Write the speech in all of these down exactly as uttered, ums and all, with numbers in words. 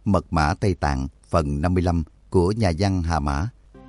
Mật mã Tây Tạng phần năm mươi lăm của nhà văn Hà Mã.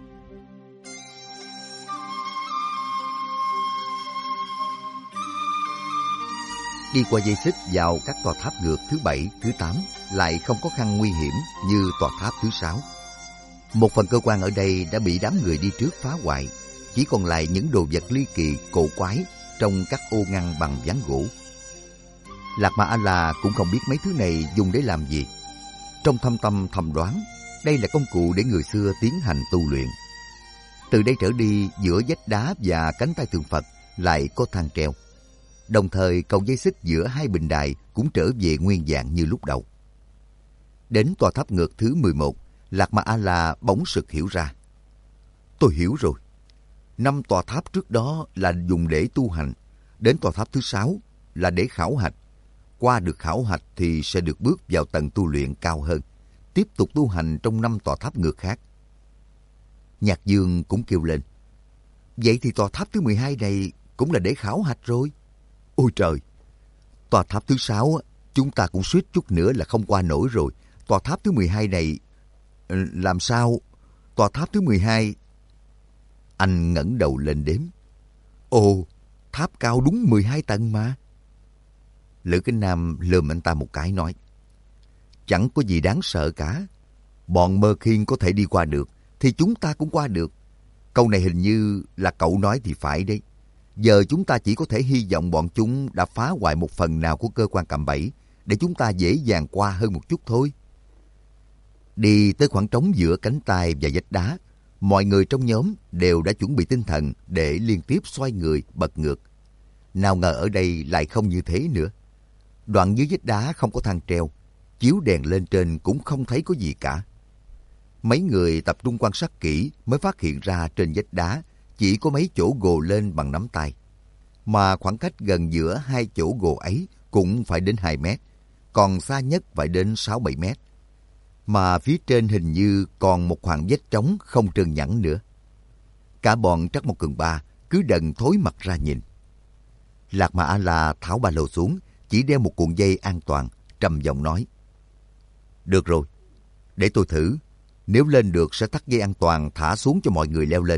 Đi qua dây xích vào các tòa tháp ngược thứ bảy, thứ tám lại không có khăn nguy hiểm như tòa tháp thứ sáu. Một phần cơ quan ở đây đã bị đám người đi trước phá hoại, chỉ còn lại những đồ vật ly kỳ cổ quái trong các ô ngăn bằng ván gỗ. Lạc Ma A-la cũng không biết mấy thứ này dùng để làm gì. Trong thâm tâm thầm đoán, đây là công cụ để người xưa tiến hành tu luyện. Từ đây trở đi, giữa vách đá và cánh tay tượng Phật lại có thang treo. Đồng thời cầu dây xích giữa hai bình đài cũng trở về nguyên dạng như lúc đầu. Đến tòa tháp ngược thứ mười một, Lạc Ma A-la bỗng sực hiểu ra. Tôi hiểu rồi. Năm tòa tháp trước đó là dùng để tu hành. Đến tòa tháp thứ sáu là để khảo hạch. Qua được khảo hạch thì sẽ được bước vào tầng tu luyện cao hơn, tiếp tục tu hành trong năm tòa tháp ngược khác. Nhạc Dương cũng kêu lên. Vậy thì tòa tháp thứ mười hai này cũng là để khảo hạch rồi. Ôi trời! Tòa tháp thứ sáu chúng ta cũng suýt chút nữa là không qua nổi rồi. Tòa tháp thứ mười hai này... Làm sao? Tòa tháp thứ mười hai... Anh ngẩng đầu lên đếm. Ồ, tháp cao đúng mười hai tầng mà. Lữ Kính Nam lườm anh ta một cái nói. Chẳng có gì đáng sợ cả. Bọn Mơ Khiên có thể đi qua được, thì chúng ta cũng qua được. Câu này hình như là cậu nói thì phải đấy. Giờ chúng ta chỉ có thể hy vọng bọn chúng đã phá hoại một phần nào của cơ quan cạm bẫy, để chúng ta dễ dàng qua hơn một chút thôi. Đi tới khoảng trống giữa cánh tay và vách đá, mọi người trong nhóm đều đã chuẩn bị tinh thần để liên tiếp xoay người bật ngược. Nào ngờ ở đây lại không như thế nữa. Đoạn dưới vách đá không có thang treo, chiếu đèn lên trên cũng không thấy có gì cả. Mấy người tập trung quan sát kỹ mới phát hiện ra trên vách đá chỉ có mấy chỗ gồ lên bằng nắm tay. Mà khoảng cách gần giữa hai chỗ gồ ấy cũng phải đến hai mét, còn xa nhất phải đến sáu bảy mét. Mà phía trên hình như còn một khoảng vách trống không trơn nhẵn nữa. Cả bọn Trắc Mộc Cường Ba cứ đần thối mặt ra nhìn. Lạc Ma A-la tháo ba lô xuống, chỉ đeo một cuộn dây an toàn, trầm giọng nói. Được rồi, để tôi thử. Nếu lên được sẽ thắt dây an toàn thả xuống cho mọi người leo lên.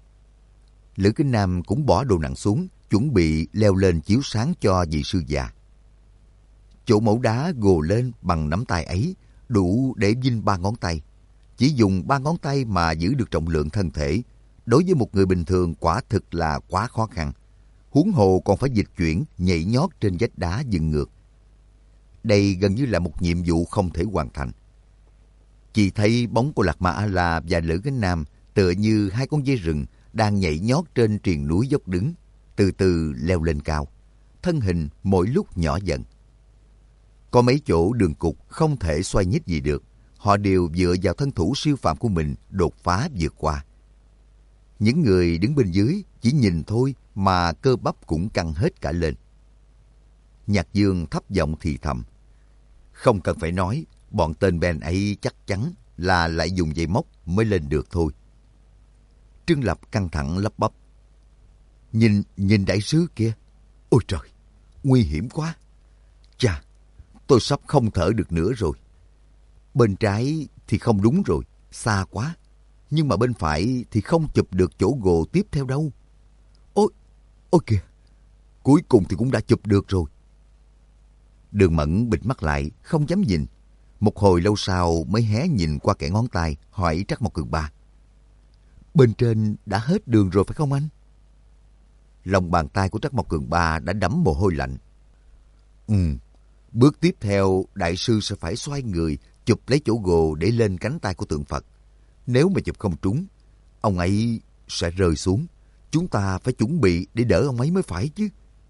Lữ Kính Nam cũng bỏ đồ nặng xuống, chuẩn bị leo lên chiếu sáng cho vị sư già. Chỗ mẫu đá gồ lên bằng nắm tay ấy đủ để vinh ba ngón tay. Chỉ dùng ba ngón tay mà giữ được trọng lượng thân thể, đối với một người bình thường quả thực là quá khó khăn. Huống hồ còn phải dịch chuyển, nhảy nhót trên vách đá dựng ngược. Đây gần như là một nhiệm vụ không thể hoàn thành. Chỉ thấy bóng của Lạc Ma A-la và Lữ Kính Nam tựa như hai con dê rừng đang nhảy nhót trên triền núi dốc đứng, từ từ leo lên cao. Thân hình mỗi lúc nhỏ dần. Có mấy chỗ đường cục không thể xoay nhích gì được. Họ đều dựa vào thân thủ siêu phàm của mình đột phá vượt qua. Những người đứng bên dưới chỉ nhìn thôi mà cơ bắp cũng căng hết cả lên. Nhạc Dương thấp giọng thì thầm. Không cần phải nói, bọn tên Ben ấy chắc chắn là lại dùng dây móc mới lên được thôi. Trương Lập căng thẳng lắp bắp. Nhìn, nhìn đại sứ kia. Ôi trời, nguy hiểm quá. Chà, tôi sắp không thở được nữa rồi. Bên trái thì không đúng rồi, xa quá. Nhưng mà bên phải thì không chụp được chỗ gồ tiếp theo đâu. Ôi, ôi kìa, cuối cùng thì cũng đã chụp được rồi. Đường Mẫn bịt mắt lại, không dám nhìn. Một hồi lâu sau mới hé nhìn qua kẽ ngón tay, hỏi Trắc Mộc Cường Ba. Bên trên đã hết đường rồi phải không anh? Lòng bàn tay của Trắc Mộc Cường Ba đã đẫm mồ hôi lạnh. Ừ, bước tiếp theo đại sư sẽ phải xoay người, chụp lấy chỗ gồ để lên cánh tay của tượng Phật. Nếu mà chụp không trúng, ông ấy sẽ rơi xuống. Chúng ta phải chuẩn bị để đỡ ông ấy mới phải chứ.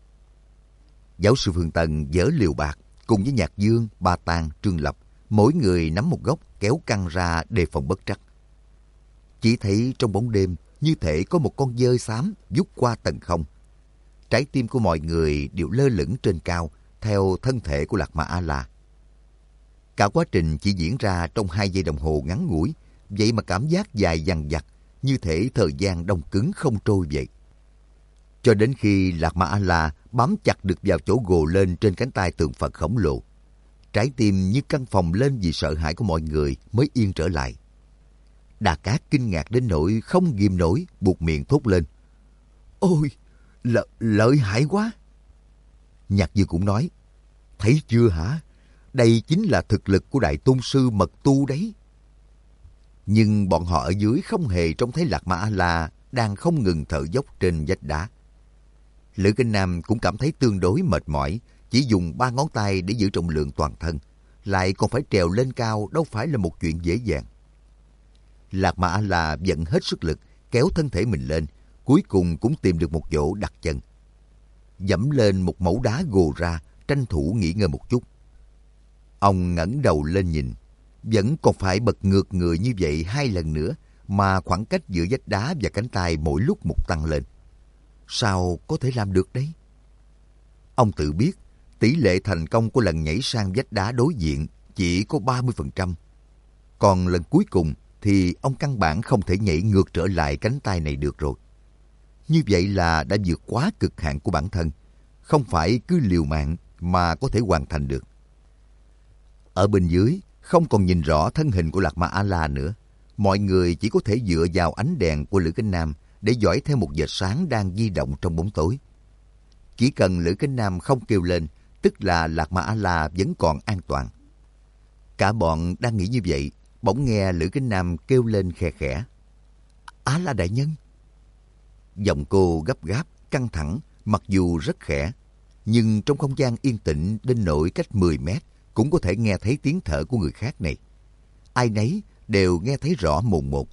Giáo sư Phương Tần dỡ liều bạc cùng với Nhạc Dương, Ba Tàng, Trương Lập, mỗi người nắm một góc kéo căng ra đề phòng bất trắc. Chỉ thấy trong bóng đêm như thể có một con dơi xám vút qua tầng không. Trái tim của mọi người đều lơ lửng trên cao theo thân thể của Lạc Ma A-la. Cả quá trình chỉ diễn ra trong hai giây đồng hồ ngắn ngủi, vậy mà cảm giác dài dằng dặc, như thể thời gian đông cứng không trôi vậy. Cho đến khi Lạc Ma A-la bám chặt được vào chỗ gồ lên trên cánh tay tượng Phật khổng lồ, Trái tim như căng phồng lên vì sợ hãi của mọi người mới yên trở lại. Đa Cát kinh ngạc đến nỗi không ghim nổi, buột miệng thốt lên. Ôi, lợi, lợi hại quá! Nhạc Dương cũng nói, thấy chưa hả? Đây chính là thực lực của Đại Tôn Sư Mật Tu đấy. Nhưng bọn họ ở dưới không hề trông thấy Lạc Ma A-la đang không ngừng thở dốc trên vách đá. Lữ Kinh Nam cũng cảm thấy tương đối mệt mỏi, chỉ dùng ba ngón tay để giữ trọng lượng toàn thân, lại còn phải trèo lên cao đâu phải là một chuyện dễ dàng. Lạc Ma A-la vận hết sức lực kéo thân thể mình lên, cuối cùng cũng tìm được một chỗ đặt chân. Dẫm lên một mẩu đá gồ ra, tranh thủ nghỉ ngơi một chút. Ông ngẩng đầu lên nhìn, vẫn còn phải bật ngược người như vậy hai lần nữa mà khoảng cách giữa vách đá và cánh tay mỗi lúc một tăng lên. Sao có thể làm được đấy? Ông tự biết tỷ lệ thành công của lần nhảy sang vách đá đối diện chỉ có ba mươi phần trăm. Còn lần cuối cùng thì ông căn bản không thể nhảy ngược trở lại cánh tay này được rồi. Như vậy là đã vượt quá cực hạn của bản thân, không phải cứ liều mạng mà có thể hoàn thành được. Ở bên dưới, không còn nhìn rõ thân hình của Lạc Ma A-la nữa. Mọi người chỉ có thể dựa vào ánh đèn của Lữ Kinh Nam để dõi theo một vệt sáng đang di động trong bóng tối. Chỉ cần Lữ Kinh Nam không kêu lên, tức là Lạc Ma A-la vẫn còn an toàn. Cả bọn đang nghĩ như vậy, bỗng nghe Lữ Kinh Nam kêu lên khe khẽ. A-la đại nhân! Giọng cô gấp gáp, căng thẳng, mặc dù rất khẽ, nhưng trong không gian yên tĩnh đến nỗi cách mười mét cũng có thể nghe thấy tiếng thở của người khác này. Ai nấy đều nghe thấy rõ mồn một.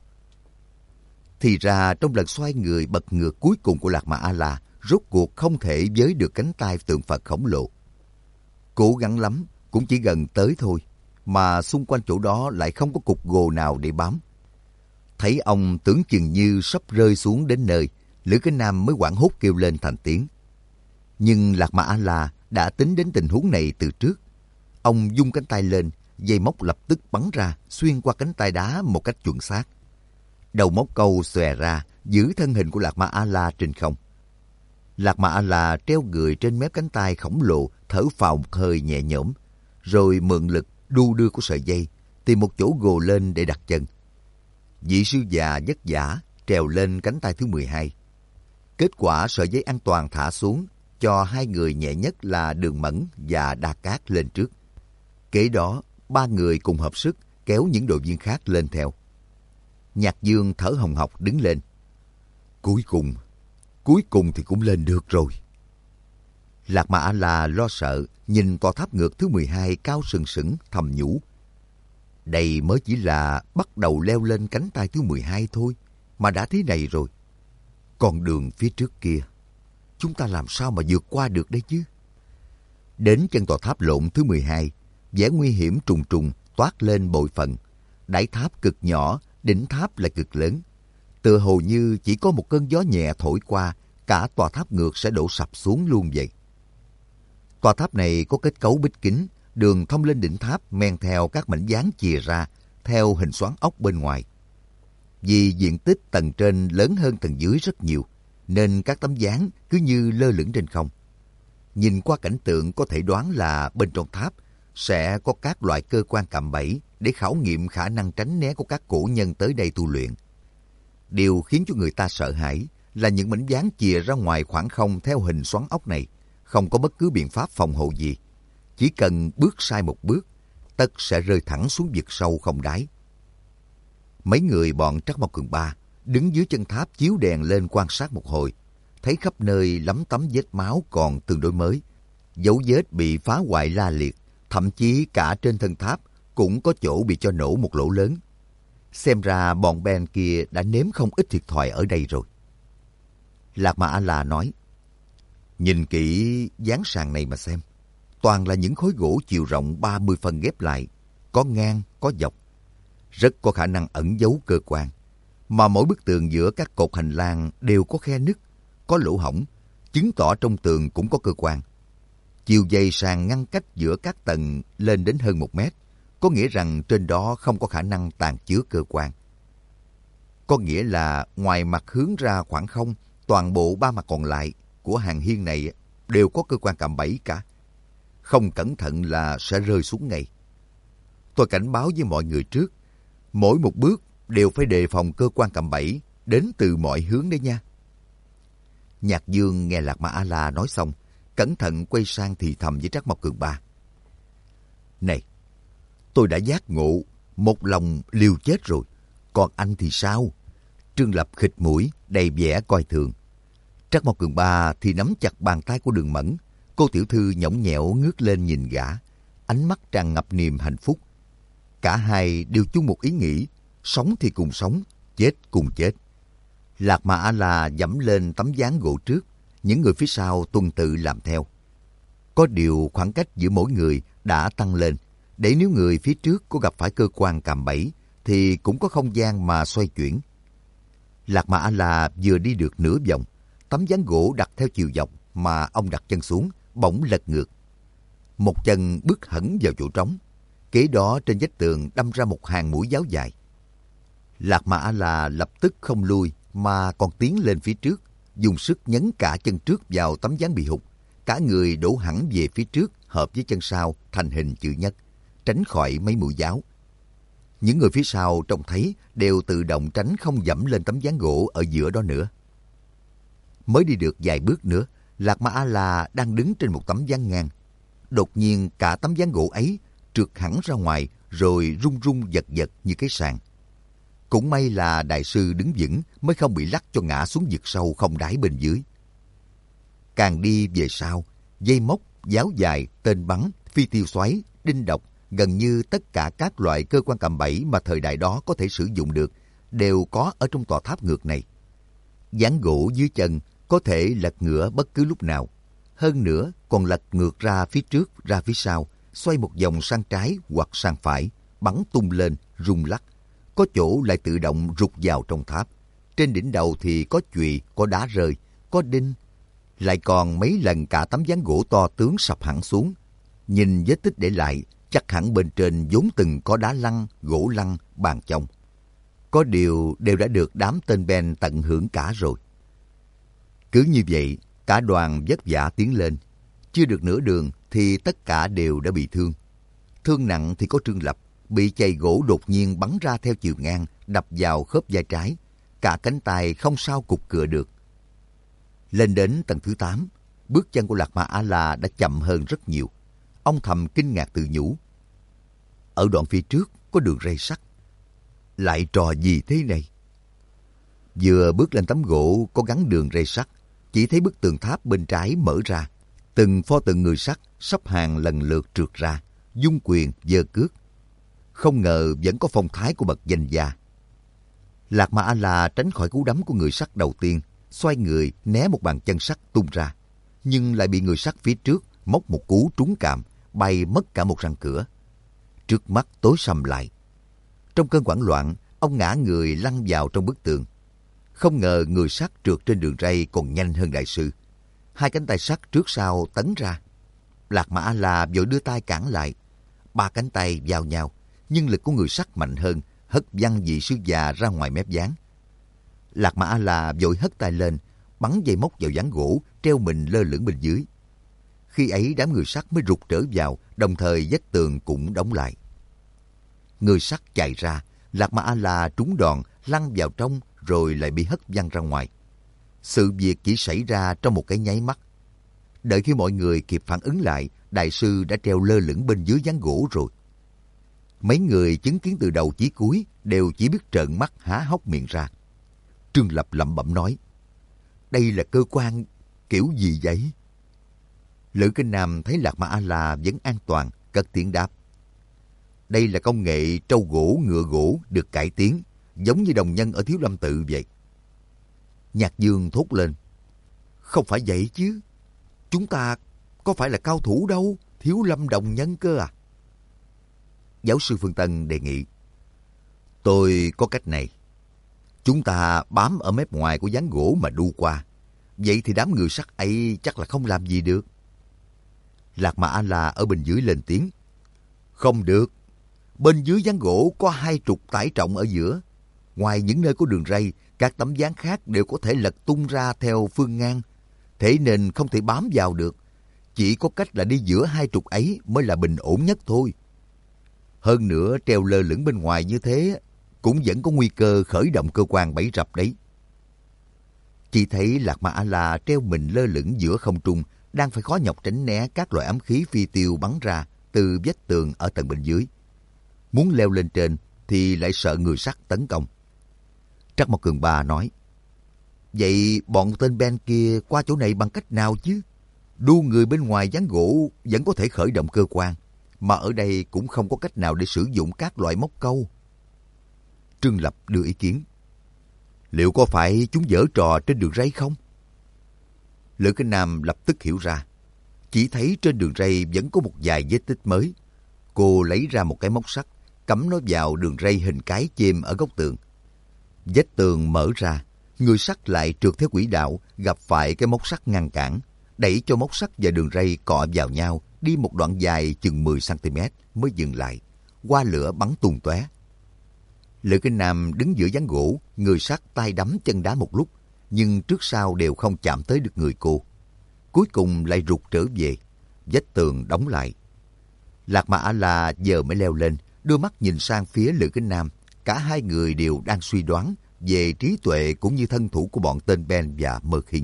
Thì ra trong lần xoay người bật ngược cuối cùng của Lạc Ma A-la, rốt cuộc không thể với được cánh tay tượng Phật khổng lồ. Cố gắng lắm cũng chỉ gần tới thôi, mà xung quanh chỗ đó lại không có cục gồ nào để bám. Thấy ông tưởng chừng như sắp rơi xuống đến nơi, Lữ Kinh Nam mới hoảng hốt kêu lên thành tiếng. Nhưng Lạc Ma A-la đã tính đến tình huống này từ trước. Ông vung cánh tay lên, dây móc lập tức bắn ra, xuyên qua cánh tay đá một cách chuẩn xác. Đầu móc câu xòe ra, giữ thân hình của Lạc Ma A-la trên không. Lạc Ma A-la treo người trên mép cánh tay khổng lồ, thở phào một hơi nhẹ nhõm, rồi mượn lực đu đưa của sợi dây, tìm một chỗ gồ lên để đặt chân. Vị sư già vất vả trèo lên cánh tay thứ mười hai. Kết quả sợi dây an toàn thả xuống, cho hai người nhẹ nhất là Đường Mẫn và Đa Cát lên trước. Kế đó, ba người cùng hợp sức kéo những đội viên khác lên theo. Nhạc Dương thở hồng hộc đứng lên. Cuối cùng, cuối cùng thì cũng lên được rồi. Lạc Ma A-la lo sợ, nhìn tòa tháp ngược thứ mười hai cao sừng sững thầm nhủ. Đây mới chỉ là bắt đầu leo lên cánh tay thứ mười hai thôi, mà đã thế này rồi. Còn đường phía trước kia, chúng ta làm sao mà vượt qua được đây chứ? Đến chân tòa tháp lộn thứ mười hai, vẻ nguy hiểm trùng trùng toát lên bội phần. Đáy tháp cực nhỏ, đỉnh tháp lại cực lớn. Tựa hồ như chỉ có một cơn gió nhẹ thổi qua, cả tòa tháp ngược sẽ đổ sập xuống luôn vậy. Tòa tháp này có kết cấu bích kính, đường thông lên đỉnh tháp men theo các mảnh dán chìa ra, theo hình xoắn ốc bên ngoài. Vì diện tích tầng trên lớn hơn tầng dưới rất nhiều, nên các tấm dán cứ như lơ lửng trên không. Nhìn qua cảnh tượng có thể đoán là bên trong tháp sẽ có các loại cơ quan cạm bẫy để khảo nghiệm khả năng tránh né của các cổ nhân tới đây tu luyện. Điều khiến cho người ta sợ hãi là những mảnh dán chìa ra ngoài khoảng không theo hình xoắn ốc này không có bất cứ biện pháp phòng hộ gì. Chỉ cần bước sai một bước, tất sẽ rơi thẳng xuống vực sâu không đáy. Mấy người bọn Trắc Mộc Cường Ba đứng dưới chân tháp chiếu đèn lên quan sát một hồi, thấy khắp nơi lấm tấm vết máu còn tương đối mới, dấu vết bị phá hoại la liệt, thậm chí cả trên thân tháp cũng có chỗ bị cho nổ một lỗ lớn. Xem ra bọn Ben kia đã nếm không ít thiệt thòi ở đây rồi. Lạc Ma A-la nói, nhìn kỹ dán sàn này mà xem, toàn là những khối gỗ chiều rộng ba mươi phân ghép lại, có ngang, có dọc. Rất có khả năng ẩn giấu cơ quan, mà mỗi bức tường giữa các cột hành lang đều có khe nứt, có lỗ hổng, chứng tỏ trong tường cũng có cơ quan. Chiều dày sàn ngăn cách giữa các tầng lên đến hơn một mét, có nghĩa rằng trên đó không có khả năng tàng chứa cơ quan. Có nghĩa là ngoài mặt hướng ra khoảng không, toàn bộ ba mặt còn lại của hàng hiên này đều có cơ quan cạm bẫy cả. không cẩn thận là sẽ rơi xuống ngay. Tôi cảnh báo với mọi người trước, mỗi một bước đều phải đề phòng cơ quan cạm bẫy đến từ mọi hướng đấy nha. Nhạc Dương nghe Lạc Ma A-la nói xong, cẩn thận quay sang thì thầm với Trắc Mộc Cường Ba. Này, tôi đã giác ngộ, một lòng liều chết rồi, còn anh thì sao? Trương Lập khịt mũi, đầy vẻ coi thường. Trắc Mộc Cường Ba thì nắm chặt bàn tay của Đường Mẫn. Cô tiểu thư nhõng nhẽo ngước lên nhìn gã, ánh mắt tràn ngập niềm hạnh phúc. Cả hai đều chung một ý nghĩ, sống thì cùng sống, chết cùng chết. Lạc Ma A-la dẫm lên tấm ván gỗ trước, những người phía sau tuần tự làm theo. Có điều khoảng cách giữa mỗi người đã tăng lên, để nếu người phía trước có gặp phải cơ quan cạm bẫy thì cũng có không gian mà xoay chuyển. Lạc Ma A-la vừa đi được nửa vòng, tấm ván gỗ đặt theo chiều dọc mà ông đặt chân xuống, bỗng lật ngược. Một chân bước hẳn vào chỗ trống, kế đó trên vách tường đâm ra một hàng mũi giáo dài. Lạc Ma A-la lập tức không lui mà còn tiến lên phía trước, dùng sức nhấn cả chân trước vào tấm ván bị hụt, cả người đổ hẳn về phía trước hợp với chân sau thành hình chữ nhất, tránh khỏi mấy mũi giáo. Những người phía sau trông thấy đều tự động tránh không dẫm lên tấm ván gỗ ở giữa đó nữa. Mới đi được vài bước nữa, Lạc Ma A-la đang đứng trên một tấm ván ngang. Đột nhiên cả tấm ván gỗ ấy trượt hẳn ra ngoài rồi rung rung giật giật như cái sàn. Cũng may là đại sư đứng vững mới không bị lắc cho ngã xuống vực sâu không đáy bên dưới. Càng đi về sau, dây móc, giáo dài, tên bắn, phi tiêu xoáy, đinh độc, gần như tất cả các loại cơ quan cạm bẫy mà thời đại đó có thể sử dụng được đều có ở trong tòa tháp ngược này. Ván gỗ dưới chân có thể lật ngửa bất cứ lúc nào. Hơn nữa còn lật ngược ra phía trước, ra phía sau, xoay một vòng sang trái hoặc sang phải, bắn tung lên, rung lắc. Có chỗ lại tự động rụt vào trong tháp. Trên đỉnh đầu thì có chùy, có đá rơi, có đinh. Lại còn mấy lần cả tấm ván gỗ to tướng sập hẳn xuống. Nhìn vết tích để lại, chắc hẳn bên trên vốn từng có đá lăn, gỗ lăn, bàn chông. Có điều đều đã được đám tên Ben tận hưởng cả rồi. Cứ như vậy, cả đoàn vất vả tiến lên. Chưa được nửa đường thì tất cả đều đã bị thương. Thương nặng thì có Trương Lập, bị chày gỗ đột nhiên bắn ra theo chiều ngang, đập vào khớp vai trái. Cả cánh tay không sao cục cựa được. Lên đến tầng thứ tám, bước chân của Lạc Ma A-la đã chậm hơn rất nhiều. Ông thầm kinh ngạc tự nhủ. Ở đoạn phía trước có đường ray sắt. Lại trò gì thế này? Vừa bước lên tấm gỗ có gắn đường ray sắt, chỉ thấy bức tường tháp bên trái mở ra. Từng pho tượng người sắt sắp hàng lần lượt trượt ra, dung quyền giơ cước. Không ngờ vẫn có phong thái của bậc danh gia. Lạc Ma A-la tránh khỏi cú đấm của người sắt đầu tiên, xoay người né một bàn chân sắt tung ra, nhưng lại bị người sắt phía trước móc một cú trúng cạm, bay mất cả một răng cửa. Trước mắt tối sầm lại. Trong cơn hoảng loạn, ông ngã người lăn vào trong bức tường. Không ngờ người sắt trượt trên đường ray còn nhanh hơn đại sư. Hai cánh tay sắt trước sau tấn ra. Lạc Ma A-la vội đưa tay cản lại. Ba cánh tay vào nhau, nhưng lực của người sắt mạnh hơn, hất văng vị sư già ra ngoài mép ván. Lạc Ma A-la vội hất tay lên, bắn dây móc vào ván gỗ, treo mình lơ lửng bên dưới. Khi ấy đám người sắt mới rụt trở vào, đồng thời vách tường cũng đóng lại. Người sắt chạy ra, Lạc Ma A-la trúng đòn, lăn vào trong rồi lại bị hất văng ra ngoài. Sự việc chỉ xảy ra trong một cái nháy mắt. Đợi khi mọi người kịp phản ứng lại, đại sư đã treo lơ lửng bên dưới ván gỗ rồi. Mấy người chứng kiến từ đầu chí cuối đều chỉ biết trợn mắt há hốc miệng ra. Trương Lập lẩm bẩm nói, đây là cơ quan kiểu gì vậy? Lữ Kinh Nam thấy Lạc Ma A-la vẫn an toàn, cất tiếng đáp. Đây là công nghệ trâu gỗ ngựa gỗ được cải tiến, giống như đồng nhân ở Thiếu Lâm Tự vậy. Nhạc Dương thốt lên, không phải vậy chứ, chúng ta có phải là cao thủ đâu, Thiếu Lâm đồng nhân cơ à? Giáo sư Phương Tân đề nghị, tôi có cách này. Chúng ta bám ở mép ngoài của ván gỗ mà đu qua. Vậy thì đám người sắt ấy chắc là không làm gì được. Lạc Ma A-la ở bên dưới lên tiếng. Không được. Bên dưới ván gỗ có hai trục tải trọng ở giữa. Ngoài những nơi có đường ray, các tấm ván khác đều có thể lật tung ra theo phương ngang. Thế nên không thể bám vào được. chỉ có cách là đi giữa hai trục ấy mới là bình ổn nhất thôi. Hơn nữa treo lơ lửng bên ngoài như thế cũng vẫn có nguy cơ khởi động cơ quan bẫy rập đấy. Chỉ thấy Lạc Ma A-la treo mình lơ lửng giữa không trung, đang phải khó nhọc tránh né các loại ám khí phi tiêu bắn ra từ vách tường ở tầng bên dưới. Muốn leo lên trên thì lại sợ người sắt tấn công. Trắc Mộc Cường Ba nói, vậy bọn tên Ben kia qua chỗ này bằng cách nào chứ? Đu người bên ngoài gián gỗ vẫn có thể khởi động cơ quan, mà ở đây cũng không có cách nào để sử dụng các loại móc câu. Trương Lập đưa ý kiến, liệu có phải chúng giở trò trên đường ray không? Lữ Kinh Nam lập tức hiểu ra, chỉ thấy trên đường ray vẫn có một vài vết tích mới. Cô lấy ra một cái móc sắt, cắm nó vào đường ray hình cái chêm ở góc tường. Vách tường mở ra, người sắt lại trượt theo quỹ đạo, gặp phải cái móc sắt ngăn cản, đẩy cho móc sắt và đường ray cọ vào nhau, đi một đoạn dài chừng mười xăng ti mét mới dừng lại, hoa lửa bắn tung tóe. Lữ Kinh Nam đứng giữa ván gỗ, người sắt tay đấm chân đá một lúc, nhưng trước sau đều không chạm tới được người cô. Cuối cùng lại rụt trở về, vách tường đóng lại. Lạc Ma A-la giờ mới leo lên, đưa mắt nhìn sang phía Lữ Kinh Nam. Cả hai người đều đang suy đoán về trí tuệ cũng như thân thủ của bọn tên Ben và Mơ Khiên.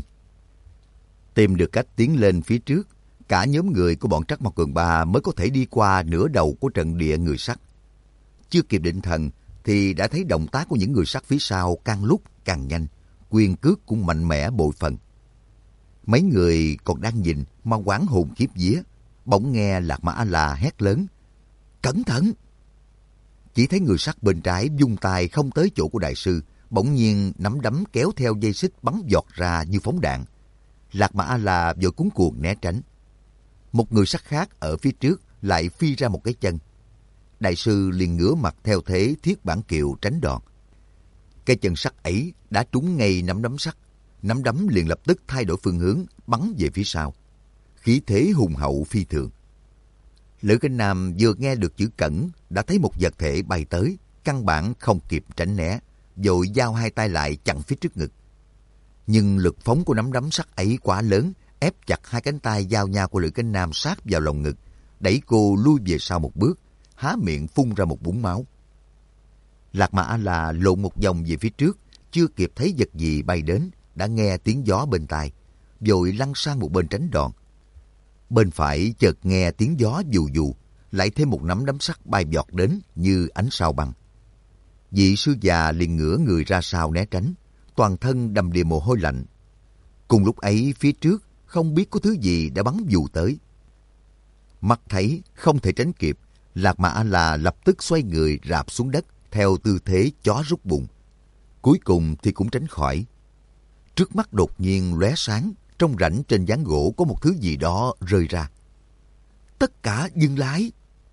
Tìm được cách tiến lên phía trước, cả nhóm người của bọn Trắc Mộc Cường Ba mới có thể đi qua nửa đầu của trận địa người sắt. Chưa kịp định thần thì đã thấy động tác của những người sắt phía sau càng lúc càng nhanh, quyền cước cũng mạnh mẽ bội phần. Mấy người còn đang nhìn mà hoảng hồn khiếp vía, bỗng nghe Lạc Ma A-la hét lớn, cẩn thận! Chỉ thấy người sắt bên trái vung tay không tới chỗ của đại sư, bỗng nhiên nắm đấm kéo theo dây xích bắn giọt ra như phóng đạn. Lạc Ma A-la vội cuống cuồng né tránh. Một người sắt khác ở phía trước lại phi ra một cái chân. Đại sư liền ngửa mặt theo thế thiết bản kiệu tránh đòn. Cái chân sắt ấy đã trúng ngay nắm đấm sắt, nắm đấm liền lập tức thay đổi phương hướng, bắn về phía sau. Khí thế hùng hậu phi thường. Lữ Kinh Nam vừa nghe được chữ cẩn đã thấy một vật thể bay tới, căn bản không kịp tránh né, vội giao hai tay lại chặn phía trước ngực. Nhưng lực phóng của nắm đấm sắt ấy quá lớn, ép chặt hai cánh tay giao nhau của Lữ Kinh Nam sát vào lồng ngực, đẩy cô lui về sau một bước, há miệng phun ra một búng máu. Lạc Ma A-la lộn một vòng về phía trước, chưa kịp thấy vật gì bay đến, đã nghe tiếng gió bên tai, vội lăn sang một bên tránh đòn. Bên phải chợt nghe tiếng gió vù vù, lại thêm một nắm đấm sắt bay vọt đến như ánh sao băng. Vị sư già liền ngửa người ra sau né tránh, toàn thân đầm đìa mồ hôi lạnh. Cùng lúc ấy phía trước không biết có thứ gì đã bắn vù tới. Mắt thấy không thể tránh kịp, Lạc Ma A-la lập tức xoay người rạp xuống đất theo tư thế chó rút bụng. Cuối cùng thì cũng tránh khỏi. Trước mắt đột nhiên lóe sáng, trong rãnh trên ván gỗ có một thứ gì đó rơi ra. Tất cả dừng lại!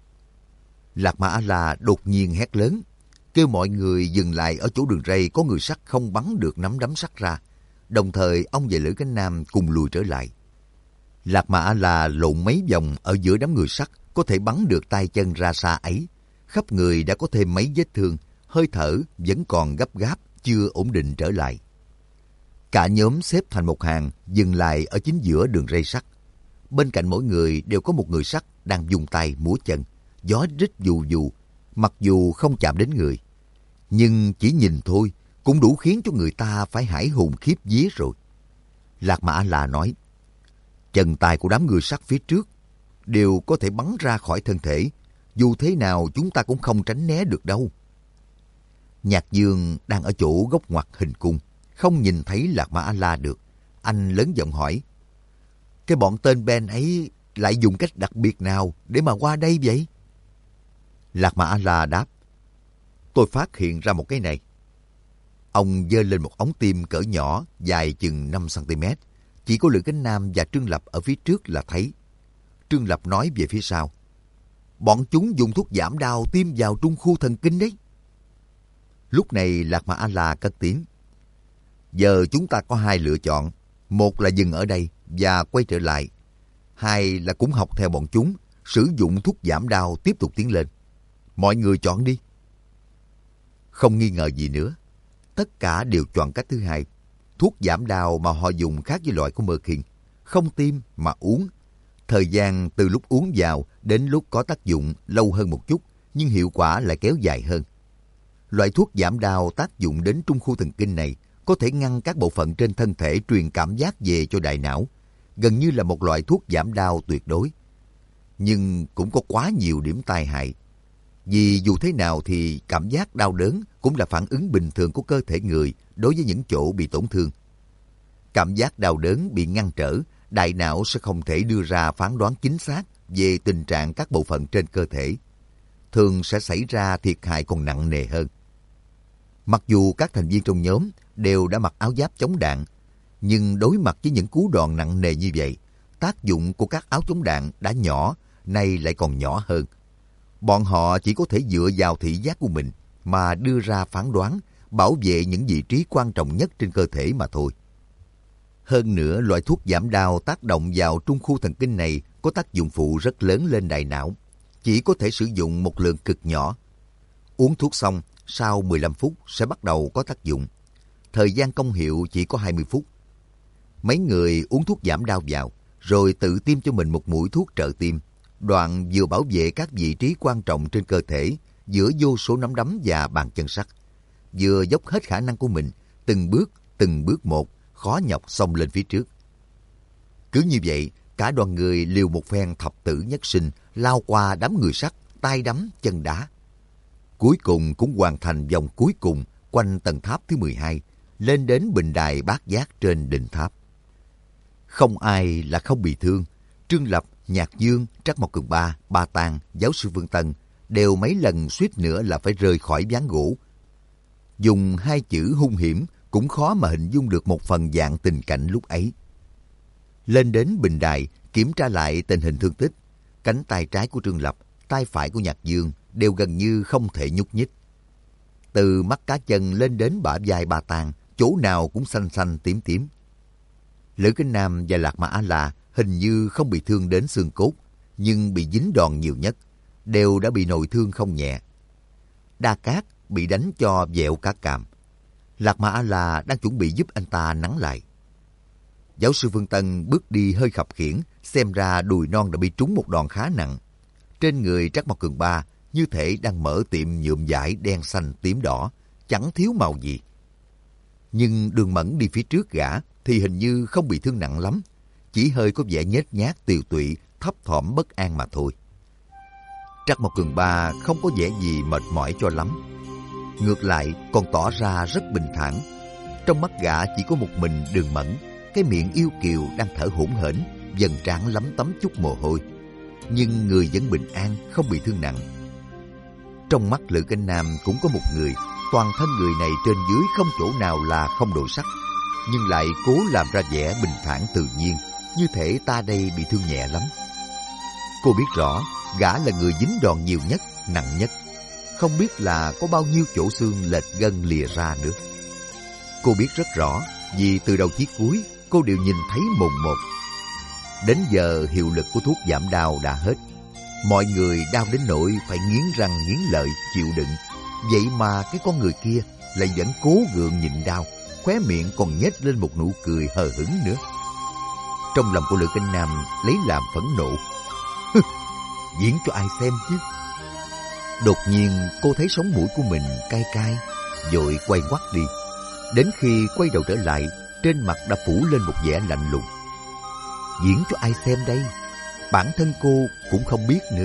Lạc Ma A-la đột nhiên hét lớn, kêu mọi người dừng lại ở chỗ đường ray có người sắt không bắn được nắm đấm sắt ra. Đồng thời ông và Lữ Kinh Nam cùng lùi trở lại. Lạc Ma A-la lộn mấy vòng ở giữa đám người sắt, có thể bắn được tay chân ra xa ấy. Khắp người đã có thêm mấy vết thương, hơi thở vẫn còn gấp gáp, chưa ổn định trở lại. Cả nhóm xếp thành một hàng, dừng lại ở chính giữa đường ray sắt. Bên cạnh mỗi người đều có một người sắt đang dùng tay múa chân, gió rít vù vù, mặc dù không chạm đến người. Nhưng chỉ nhìn thôi cũng đủ khiến cho người ta phải hãi hùng khiếp vía rồi. Lạc Ma A-la nói, chân tay của đám người sắt phía trước đều có thể bắn ra khỏi thân thể, dù thế nào chúng ta cũng không tránh né được đâu. Nhạc Dương đang ở chỗ góc ngoặt hình cung, không nhìn thấy Lạc Ma A-la được. Anh lớn giọng hỏi, cái bọn tên Ben ấy lại dùng cách đặc biệt nào để mà qua đây vậy? Lạc Ma A-la đáp, tôi phát hiện ra một cái này. Ông giơ lên một ống tim cỡ nhỏ, dài chừng năm xăng ti mét. Chỉ có Lữ Kinh Nam và Trương Lập ở phía trước là thấy. Trương Lập nói về phía sau, bọn chúng dùng thuốc giảm đau tiêm vào trung khu thần kinh đấy. Lúc này Lạc Ma A-la cất tiếng, giờ chúng ta có hai lựa chọn. Một là dừng ở đây và quay trở lại. Hai là cũng học theo bọn chúng, sử dụng thuốc giảm đau tiếp tục tiến lên. Mọi người chọn đi. Không nghi ngờ gì nữa, tất cả đều chọn cách thứ hai. Thuốc giảm đau mà họ dùng khác với loại của Mơ Khiên, không tiêm mà uống. Thời gian từ lúc uống vào đến lúc có tác dụng lâu hơn một chút, nhưng hiệu quả lại kéo dài hơn. Loại thuốc giảm đau tác dụng đến trung khu thần kinh này có thể ngăn các bộ phận trên thân thể truyền cảm giác về cho đại não, gần như là một loại thuốc giảm đau tuyệt đối. Nhưng cũng có quá nhiều điểm tai hại. Vì dù thế nào thì cảm giác đau đớn cũng là phản ứng bình thường của cơ thể người đối với những chỗ bị tổn thương. Cảm giác đau đớn bị ngăn trở, đại não sẽ không thể đưa ra phán đoán chính xác về tình trạng các bộ phận trên cơ thể. Thường sẽ xảy ra thiệt hại còn nặng nề hơn. Mặc dù các thành viên trong nhóm đều đã mặc áo giáp chống đạn, nhưng đối mặt với những cú đòn nặng nề như vậy, tác dụng của các áo chống đạn đã nhỏ, nay lại còn nhỏ hơn. Bọn họ chỉ có thể dựa vào thị giác của mình mà đưa ra phán đoán, bảo vệ những vị trí quan trọng nhất trên cơ thể mà thôi. Hơn nữa, loại thuốc giảm đau tác động vào trung khu thần kinh này có tác dụng phụ rất lớn lên đại não, chỉ có thể sử dụng một lượng cực nhỏ. Uống thuốc xong, sau mười lăm phút sẽ bắt đầu có tác dụng. Thời gian công hiệu chỉ có hai mươi phút. Mấy người uống thuốc giảm đau vào, rồi tự tiêm cho mình một mũi thuốc trợ tim, đoạn vừa bảo vệ các vị trí quan trọng trên cơ thể giữa vô số nắm đấm và bàn chân sắt, vừa dốc hết khả năng của mình, từng bước, từng bước một, khó nhọc xông lên phía trước. Cứ như vậy, cả đoàn người liều một phen thập tử nhất sinh, lao qua đám người sắt, tay đấm, chân đá. Cuối cùng cũng hoàn thành vòng cuối cùng quanh tầng tháp thứ mười hai, lên đến bình đài bát giác trên đỉnh tháp. Không ai là không bị thương. Trương Lập, Nhạc Dương, Trắc Mộc Cường Ba, Ba Tàng, giáo sư Vương Tân đều mấy lần suýt nữa là phải rơi khỏi ván gỗ. Dùng hai chữ hung hiểm cũng khó mà hình dung được một phần dạng tình cảnh lúc ấy. Lên đến bình đài, kiểm tra lại tình hình thương tích. Cánh tay trái của Trương Lập, tay phải của Nhạc Dương đều gần như không thể nhúc nhích. Từ mắt cá chân lên đến bả vai Ba Tàng, chỗ nào cũng xanh xanh tím tím. Lữ Kinh Nam và Lạc Ma A-la hình như không bị thương đến xương cốt, nhưng bị dính đòn nhiều nhất, đều đã bị nội thương không nhẹ. Đa Cát bị đánh cho vẹo cả càm. Lạc Ma A-la đang chuẩn bị giúp anh ta nắn lại. Giáo sư Vương Tân bước đi hơi khập khiễng, xem ra đùi non đã bị trúng một đòn khá nặng. Trên người Trắc Mộc Cường Ba như thể đang mở tiệm nhuộm vải đen xanh tím đỏ, chẳng thiếu màu gì. Nhưng Đường Mẫn đi phía trước gã thì hình như không bị thương nặng lắm, chỉ hơi có vẻ nhếch nhác tiều tụy, thấp thỏm bất an mà thôi. Trắc Mộc Cường Ba không có vẻ gì mệt mỏi cho lắm, ngược lại còn tỏ ra rất bình thản. Trong mắt gã chỉ có một mình Đường Mẫn, cái miệng yêu kiều đang thở hổn hển, dần trán lấm tấm chút mồ hôi, nhưng người vẫn bình an, không bị thương nặng. Trong mắt Lữ Kinh Nam cũng có một người, toàn thân người này trên dưới không chỗ nào là không đổi sắc, nhưng lại cố làm ra vẻ bình thản tự nhiên, như thể ta đây bị thương nhẹ lắm. Cô biết rõ, gã là người dính đòn nhiều nhất, nặng nhất, không biết là có bao nhiêu chỗ xương lệch gân lìa ra nữa. Cô biết rất rõ, vì từ đầu chí cuối cô đều nhìn thấy mồn một. Đến giờ hiệu lực của thuốc giảm đau đã hết, mọi người đau đến nỗi phải nghiến răng nghiến lợi chịu đựng. Vậy mà cái con người kia lại vẫn cố gượng nhịn đau, khóe miệng còn nhếch lên một nụ cười hờ hững nữa. Trong lòng của Lữ Kinh Nam lấy làm phẫn nộ. Diễn cho ai xem chứ? Đột nhiên cô thấy sống mũi của mình cay cay, vội quay ngoắt đi. Đến khi quay đầu trở lại, trên mặt đã phủ lên một vẻ lạnh lùng. Diễn cho ai xem đây? Bản thân cô cũng không biết nữa.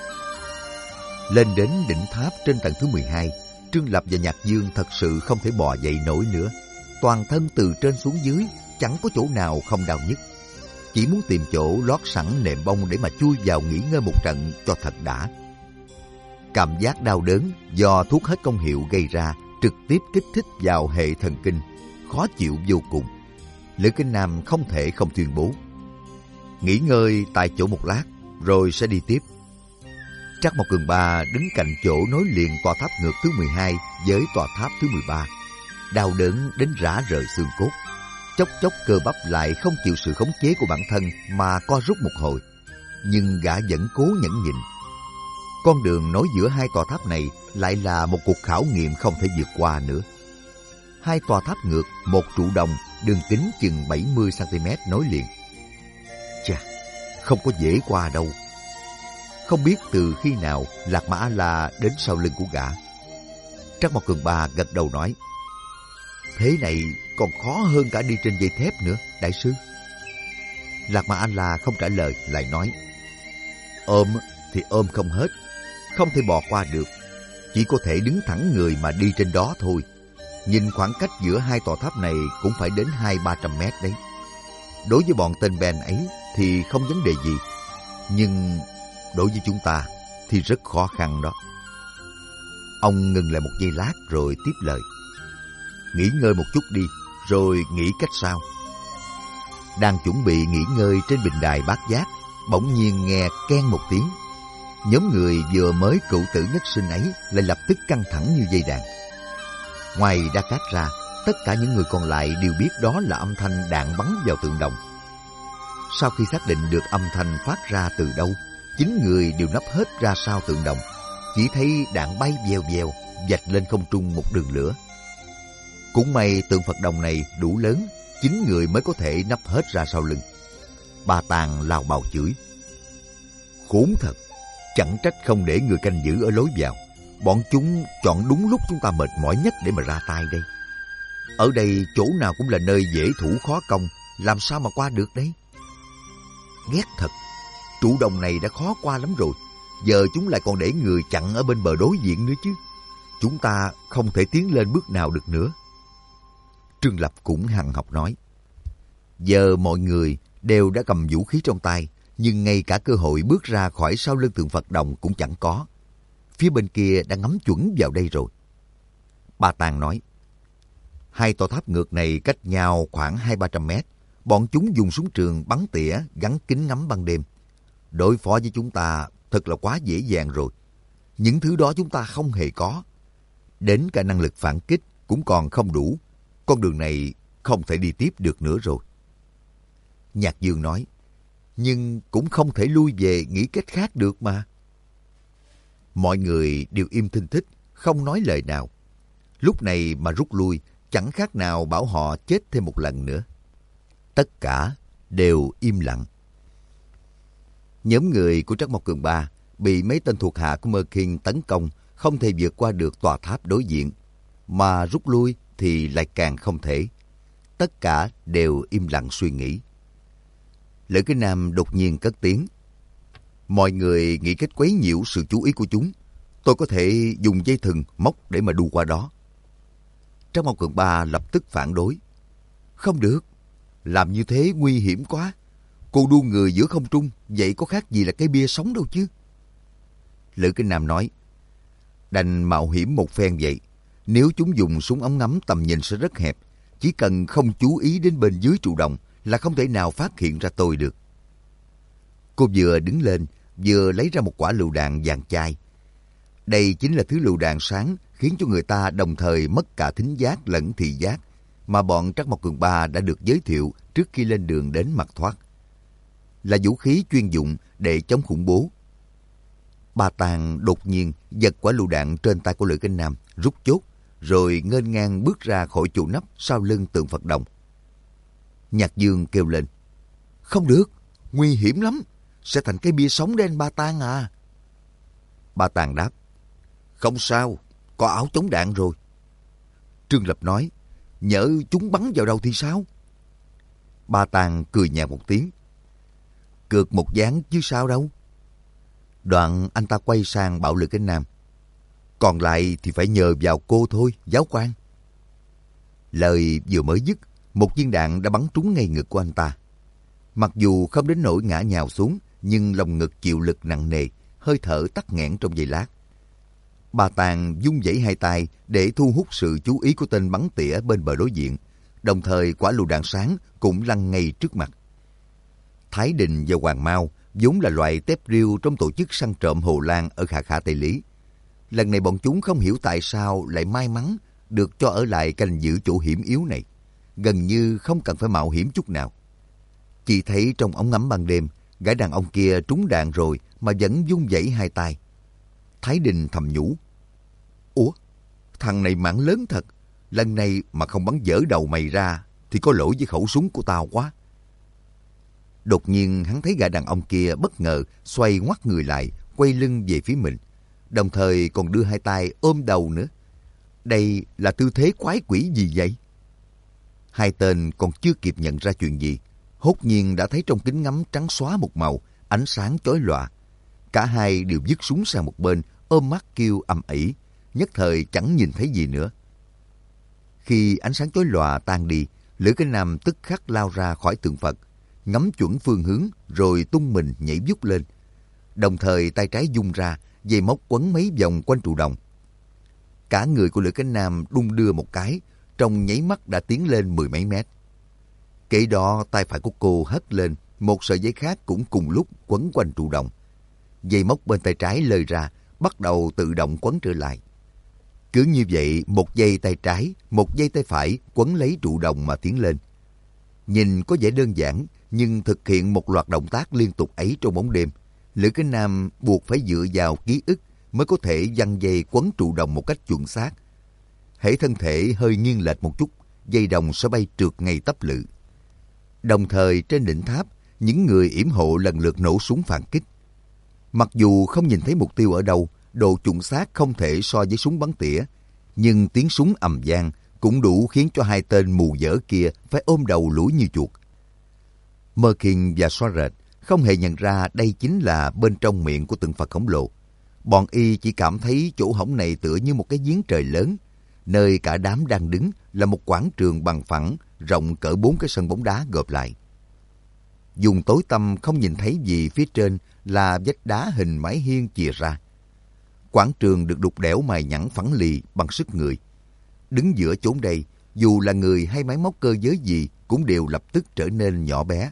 Lên đến đỉnh tháp trên tầng thứ mười hai, Trương Lập và Nhạc Dương thật sự không thể bò dậy nổi nữa. Toàn thân từ trên xuống dưới chẳng có chỗ nào không đau nhức. Chỉ muốn tìm chỗ lót sẵn nệm bông để mà chui vào nghỉ ngơi một trận cho thật đã. Cảm giác đau đớn do thuốc hết công hiệu gây ra trực tiếp kích thích vào hệ thần kinh, khó chịu vô cùng. Lữ Kinh Nam không thể không tuyên bố: nghỉ ngơi tại chỗ một lát, rồi sẽ đi tiếp. Trắc Mộc Cường Ba đứng cạnh chỗ nối liền tòa tháp ngược thứ mười hai với tòa tháp thứ mười ba. Đau đớn đến rã rời xương cốt. Chốc chốc cơ bắp lại không chịu sự khống chế của bản thân mà co rút một hồi. Nhưng gã vẫn cố nhẫn nhịn. Con đường nối giữa hai tòa tháp này lại là một cuộc khảo nghiệm không thể vượt qua nữa. Hai tòa tháp ngược, một trụ đồng, đường kính chừng bảy mươi xăng ti mét nối liền. Chà, không có dễ qua đâu. Không biết từ khi nào Lạc Mã A-la đến sau lưng của gã. Trắc Mộc Cường Ba gật đầu nói, thế này còn khó hơn cả đi trên dây thép nữa, đại sư. Lạc Mã A-la không trả lời, lại nói, ôm thì ôm không hết, không thể bò qua được, chỉ có thể đứng thẳng người mà đi trên đó thôi. Nhìn khoảng cách giữa hai tòa tháp này cũng phải đến hai ba trăm mét đấy. Đối với bọn tên Ben ấy thì không vấn đề gì, nhưng đối với chúng ta thì rất khó khăn đó. Ông ngừng lại một giây lát rồi tiếp lời, nghỉ ngơi một chút đi, rồi nghĩ cách sao. Đang chuẩn bị nghỉ ngơi trên bình đài bát giác, bỗng nhiên nghe keng một tiếng. Nhóm người vừa mới cựu tử nhất sinh ấy lại lập tức căng thẳng như dây đàn. Ngoài Đa Cát ra, tất cả những người còn lại đều biết đó là âm thanh đạn bắn vào tượng đồng. Sau khi xác định được âm thanh phát ra từ đâu, chín người đều nấp hết ra sau tượng đồng. Chỉ thấy đạn bay vèo vèo, vạch lên không trung một đường lửa. Cũng may tượng Phật đồng này đủ lớn, chín người mới có thể nấp hết ra sau lưng. Ba Tàng lao bào chửi, khốn thật, chẳng trách không để người canh giữ ở lối vào. Bọn chúng chọn đúng lúc chúng ta mệt mỏi nhất để mà ra tay đây. Ở đây chỗ nào cũng là nơi dễ thủ khó công, làm sao mà qua được đấy. Ghét thật, trụ đồng này đã khó qua lắm rồi, giờ chúng lại còn để người chặn ở bên bờ đối diện nữa chứ. Chúng ta không thể tiến lên bước nào được nữa. Trương Lập cũng hằn học nói, giờ mọi người đều đã cầm vũ khí trong tay, nhưng ngay cả cơ hội bước ra khỏi sau lưng tượng Phật đồng cũng chẳng có. Phía bên kia đã ngắm chuẩn vào đây rồi. Ba Tàng nói, hai tòa tháp ngược này cách nhau khoảng hai ba trăm mét. Bọn chúng dùng súng trường bắn tỉa gắn kính ngắm ban đêm. Đối phó với chúng ta thật là quá dễ dàng rồi. Những thứ đó chúng ta không hề có. Đến cả năng lực phản kích cũng còn không đủ. Con đường này không thể đi tiếp được nữa rồi. Nhạc Dương nói, nhưng cũng không thể lui về nghĩ cách khác được mà. Mọi người đều im thinh thích, không nói lời nào. Lúc này mà rút lui, chẳng khác nào bảo họ chết thêm một lần nữa. Tất cả đều im lặng. Nhóm người của Trắc Mộc Cường Ba bị mấy tên thuộc hạ của Mơ Kinh tấn công, không thể vượt qua được tòa tháp đối diện. Mà rút lui thì lại càng không thể. Tất cả đều im lặng suy nghĩ. Lữ Cái Nam đột nhiên cất tiếng, mọi người nghĩ cách quấy nhiễu sự chú ý của chúng. Tôi có thể dùng dây thừng móc để mà đu qua đó. Trắc Mộc Cường Ba lập tức phản đối, không được, làm như thế nguy hiểm quá. Cô đu người giữa không trung, vậy có khác gì là cái bia sống đâu chứ. Lữ Kinh Nam nói, đành mạo hiểm một phen vậy. Nếu chúng dùng súng ống ngắm tầm nhìn sẽ rất hẹp. Chỉ cần không chú ý đến bên dưới trụ đồng là không thể nào phát hiện ra tôi được. Cô vừa đứng lên, vừa lấy ra một quả lựu đạn vàng chai. Đây chính là thứ lựu đạn sáng khiến cho người ta đồng thời mất cả thính giác lẫn thị giác mà bọn Trắc Mộc Cường Ba đã được giới thiệu trước khi lên đường đến Mặt Thoát. Là vũ khí chuyên dụng để chống khủng bố. Ba Tàng đột nhiên giật quả lựu đạn trên tay của Lữ Kinh Nam, rút chốt, rồi nghênh ngang bước ra khỏi trụ nắp sau lưng tượng Phật đồng. Nhạc Dương kêu lên, không được, nguy hiểm lắm, sẽ thành cái bia sống đấy anh Ba Tàng à. Ba Tàng đáp, không sao, có áo chống đạn rồi. Trương Lập nói, nhỡ chúng bắn vào đâu thì sao? Ba Tàng cười nhạt một tiếng, cược một ván chứ sao đâu. Đoạn anh ta quay sang bảo Lữ Kinh Nam, còn lại thì phải nhờ vào cô thôi, giáo quan. Lời vừa mới dứt, một viên đạn đã bắn trúng ngay ngực của anh ta. Mặc dù không đến nỗi ngã nhào xuống, nhưng lồng ngực chịu lực nặng nề, hơi thở tắc nghẽn trong giây lát. Ba Tàng vung vẩy hai tay để thu hút sự chú ý của tên bắn tỉa bên bờ đối diện, đồng thời quả lựu đạn sáng cũng lăn ngay trước mặt. Thái Đình và Hoàng Mao vốn là loại tép riêu trong tổ chức săn trộm Hồ Lan ở Khả Khả Tây Lý. Lần này bọn chúng không hiểu tại sao lại may mắn được cho ở lại canh giữ chỗ hiểm yếu này, gần như không cần phải mạo hiểm chút nào. Chỉ thấy trong ống ngắm ban đêm, gã đàn ông kia trúng đạn rồi mà vẫn vung vẩy hai tay. Thái Đình thầm nhủ, ủa, thằng này mạng lớn thật, lần này mà không bắn dở đầu mày ra thì có lỗi với khẩu súng của tao quá. Đột nhiên hắn thấy gã đàn ông kia bất ngờ xoay ngoắt người lại, quay lưng về phía mình, đồng thời còn đưa hai tay ôm đầu nữa. Đây là tư thế quái quỷ gì vậy? Hai tên còn chưa kịp nhận ra chuyện gì, hốt nhiên đã thấy trong kính ngắm trắng xóa một màu, ánh sáng chói lòa. Cả hai đều vứt súng sang một bên, ôm mắt kêu ầm ĩ, nhất thời chẳng nhìn thấy gì nữa. Khi ánh sáng chói lòa tan đi, Lữ Cái Nam tức khắc lao ra khỏi tượng Phật, ngắm chuẩn phương hướng rồi tung mình nhảy vút lên. Đồng thời tay trái vung ra, dây móc quấn mấy vòng quanh trụ đồng. Cả người của Lữ Cái Nam đung đưa một cái, trong nháy mắt đã tiến lên mười mấy mét. Kể đó tay phải của cô hất lên, một sợi dây khác cũng cùng lúc quấn quanh trụ đồng. Dây móc bên tay trái lơi ra, bắt đầu tự động quấn trở lại. Cứ như vậy, một dây tay trái, một dây tay phải quấn lấy trụ đồng mà tiến lên. Nhìn có vẻ đơn giản, nhưng thực hiện một loạt động tác liên tục ấy trong bóng đêm, Lữ Cái Nam buộc phải dựa vào ký ức mới có thể giăng dây quấn trụ đồng một cách chuẩn xác. Hễ thân thể hơi nghiêng lệch một chút, dây đồng sẽ bay trượt ngay tấp lự. Đồng thời trên đỉnh tháp, những người yểm hộ lần lượt nổ súng phản kích. Mặc dù không nhìn thấy mục tiêu ở đâu, độ chuẩn xác không thể so với súng bắn tỉa, nhưng tiếng súng ầm vang cũng đủ khiến cho hai tên mù dở kia phải ôm đầu lủi như chuột. Merkin và Soaret không hề nhận ra đây chính là bên trong miệng của tượng Phật khổng lồ. Bọn y chỉ cảm thấy chỗ hổng này tựa như một cái giếng trời lớn, nơi cả đám đang đứng là một quảng trường bằng phẳng rộng cỡ bốn cái sân bóng đá gộp lại. Dùng tối tăm không nhìn thấy gì phía trên là vách đá hình mái hiên chìa ra. Quảng trường được đục đẽo mài nhẵn phẳng lì bằng sức người. Đứng giữa chốn đây, dù là người hay máy móc cơ giới gì cũng đều lập tức trở nên nhỏ bé.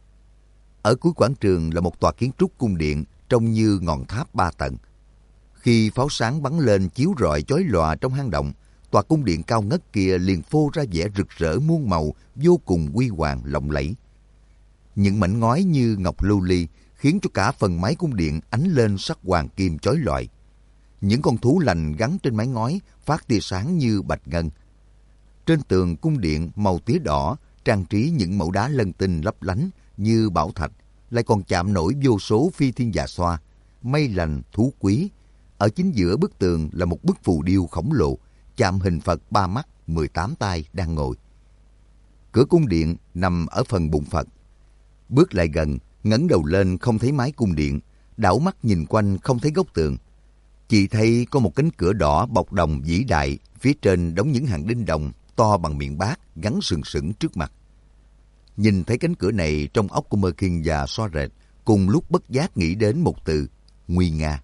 Ở cuối quảng trường là một tòa kiến trúc cung điện trông như ngọn tháp ba tầng. Khi pháo sáng bắn lên chiếu rọi chói lòa trong hang động, tòa cung điện cao ngất kia liền phô ra vẻ rực rỡ muôn màu, vô cùng huy hoàng lộng lẫy. Những mảnh ngói như ngọc lưu ly khiến cho cả phần mái cung điện ánh lên sắc hoàng kim chói lọi. Những con thú lành gắn trên mái ngói phát tia sáng như bạch ngân. Trên tường cung điện màu tía đỏ trang trí những mẫu đá lân tinh lấp lánh như bảo thạch, lại còn chạm nổi vô số phi thiên già xoa, mây lành, thú quý. Ở chính giữa bức tường là một bức phù điêu khổng lồ, chạm hình Phật ba mắt, mười tám tay đang ngồi. Cửa cung điện nằm ở phần bụng Phật. Bước lại gần, ngẩng đầu lên không thấy mái cung điện, đảo mắt nhìn quanh không thấy góc tường. Chỉ thấy có một cánh cửa đỏ bọc đồng vĩ đại, phía trên đóng những hàng đinh đồng to bằng miệng bát gắn sừng sững trước mặt. Nhìn thấy cánh cửa này, trong óc của Merkin và Soaret cùng lúc bất giác nghĩ đến một từ: nguy nga.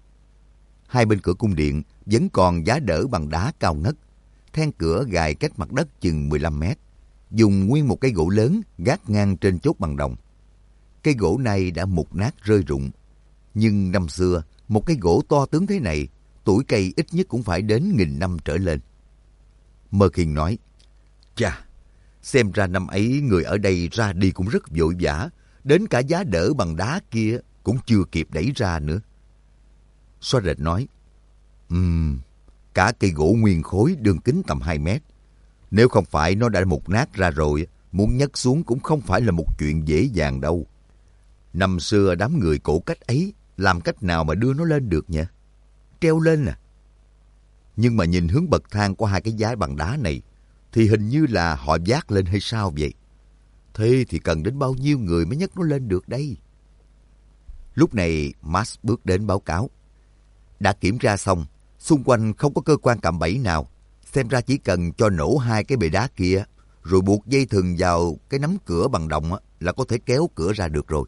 Hai bên cửa cung điện vẫn còn giá đỡ bằng đá cao ngất. Then cửa gài cách mặt đất chừng mười lăm mét, dùng nguyên một cây gỗ lớn gác ngang trên chốt bằng đồng. Cây gỗ này đã mục nát rơi rụng, nhưng năm xưa một cây gỗ to tướng thế này, tuổi cây ít nhất cũng phải đến nghìn năm trở lên. Merkin nói: chà, xem ra năm ấy người ở đây ra đi cũng rất vội vã, đến cả giá đỡ bằng đá kia cũng chưa kịp đẩy ra nữa. Soaret nói: Ừm, cả cây gỗ nguyên khối đường kính tầm hai mét. Nếu không phải nó đã mục nát ra rồi, muốn nhấc xuống cũng không phải là một chuyện dễ dàng đâu. Năm xưa đám người cổ cách ấy làm cách nào mà đưa nó lên được nhỉ? Treo lên à? Nhưng mà nhìn hướng bậc thang của hai cái giá bằng đá này, thì hình như là họ vác lên hay sao vậy? Thế thì cần đến bao nhiêu người mới nhấc nó lên được đây? Lúc này Max bước đến báo cáo: đã kiểm tra xong, xung quanh không có cơ quan cạm bẫy nào. Xem ra chỉ cần cho nổ hai cái bệ đá kia, rồi buộc dây thừng vào cái nắm cửa bằng đồng là có thể kéo cửa ra được rồi.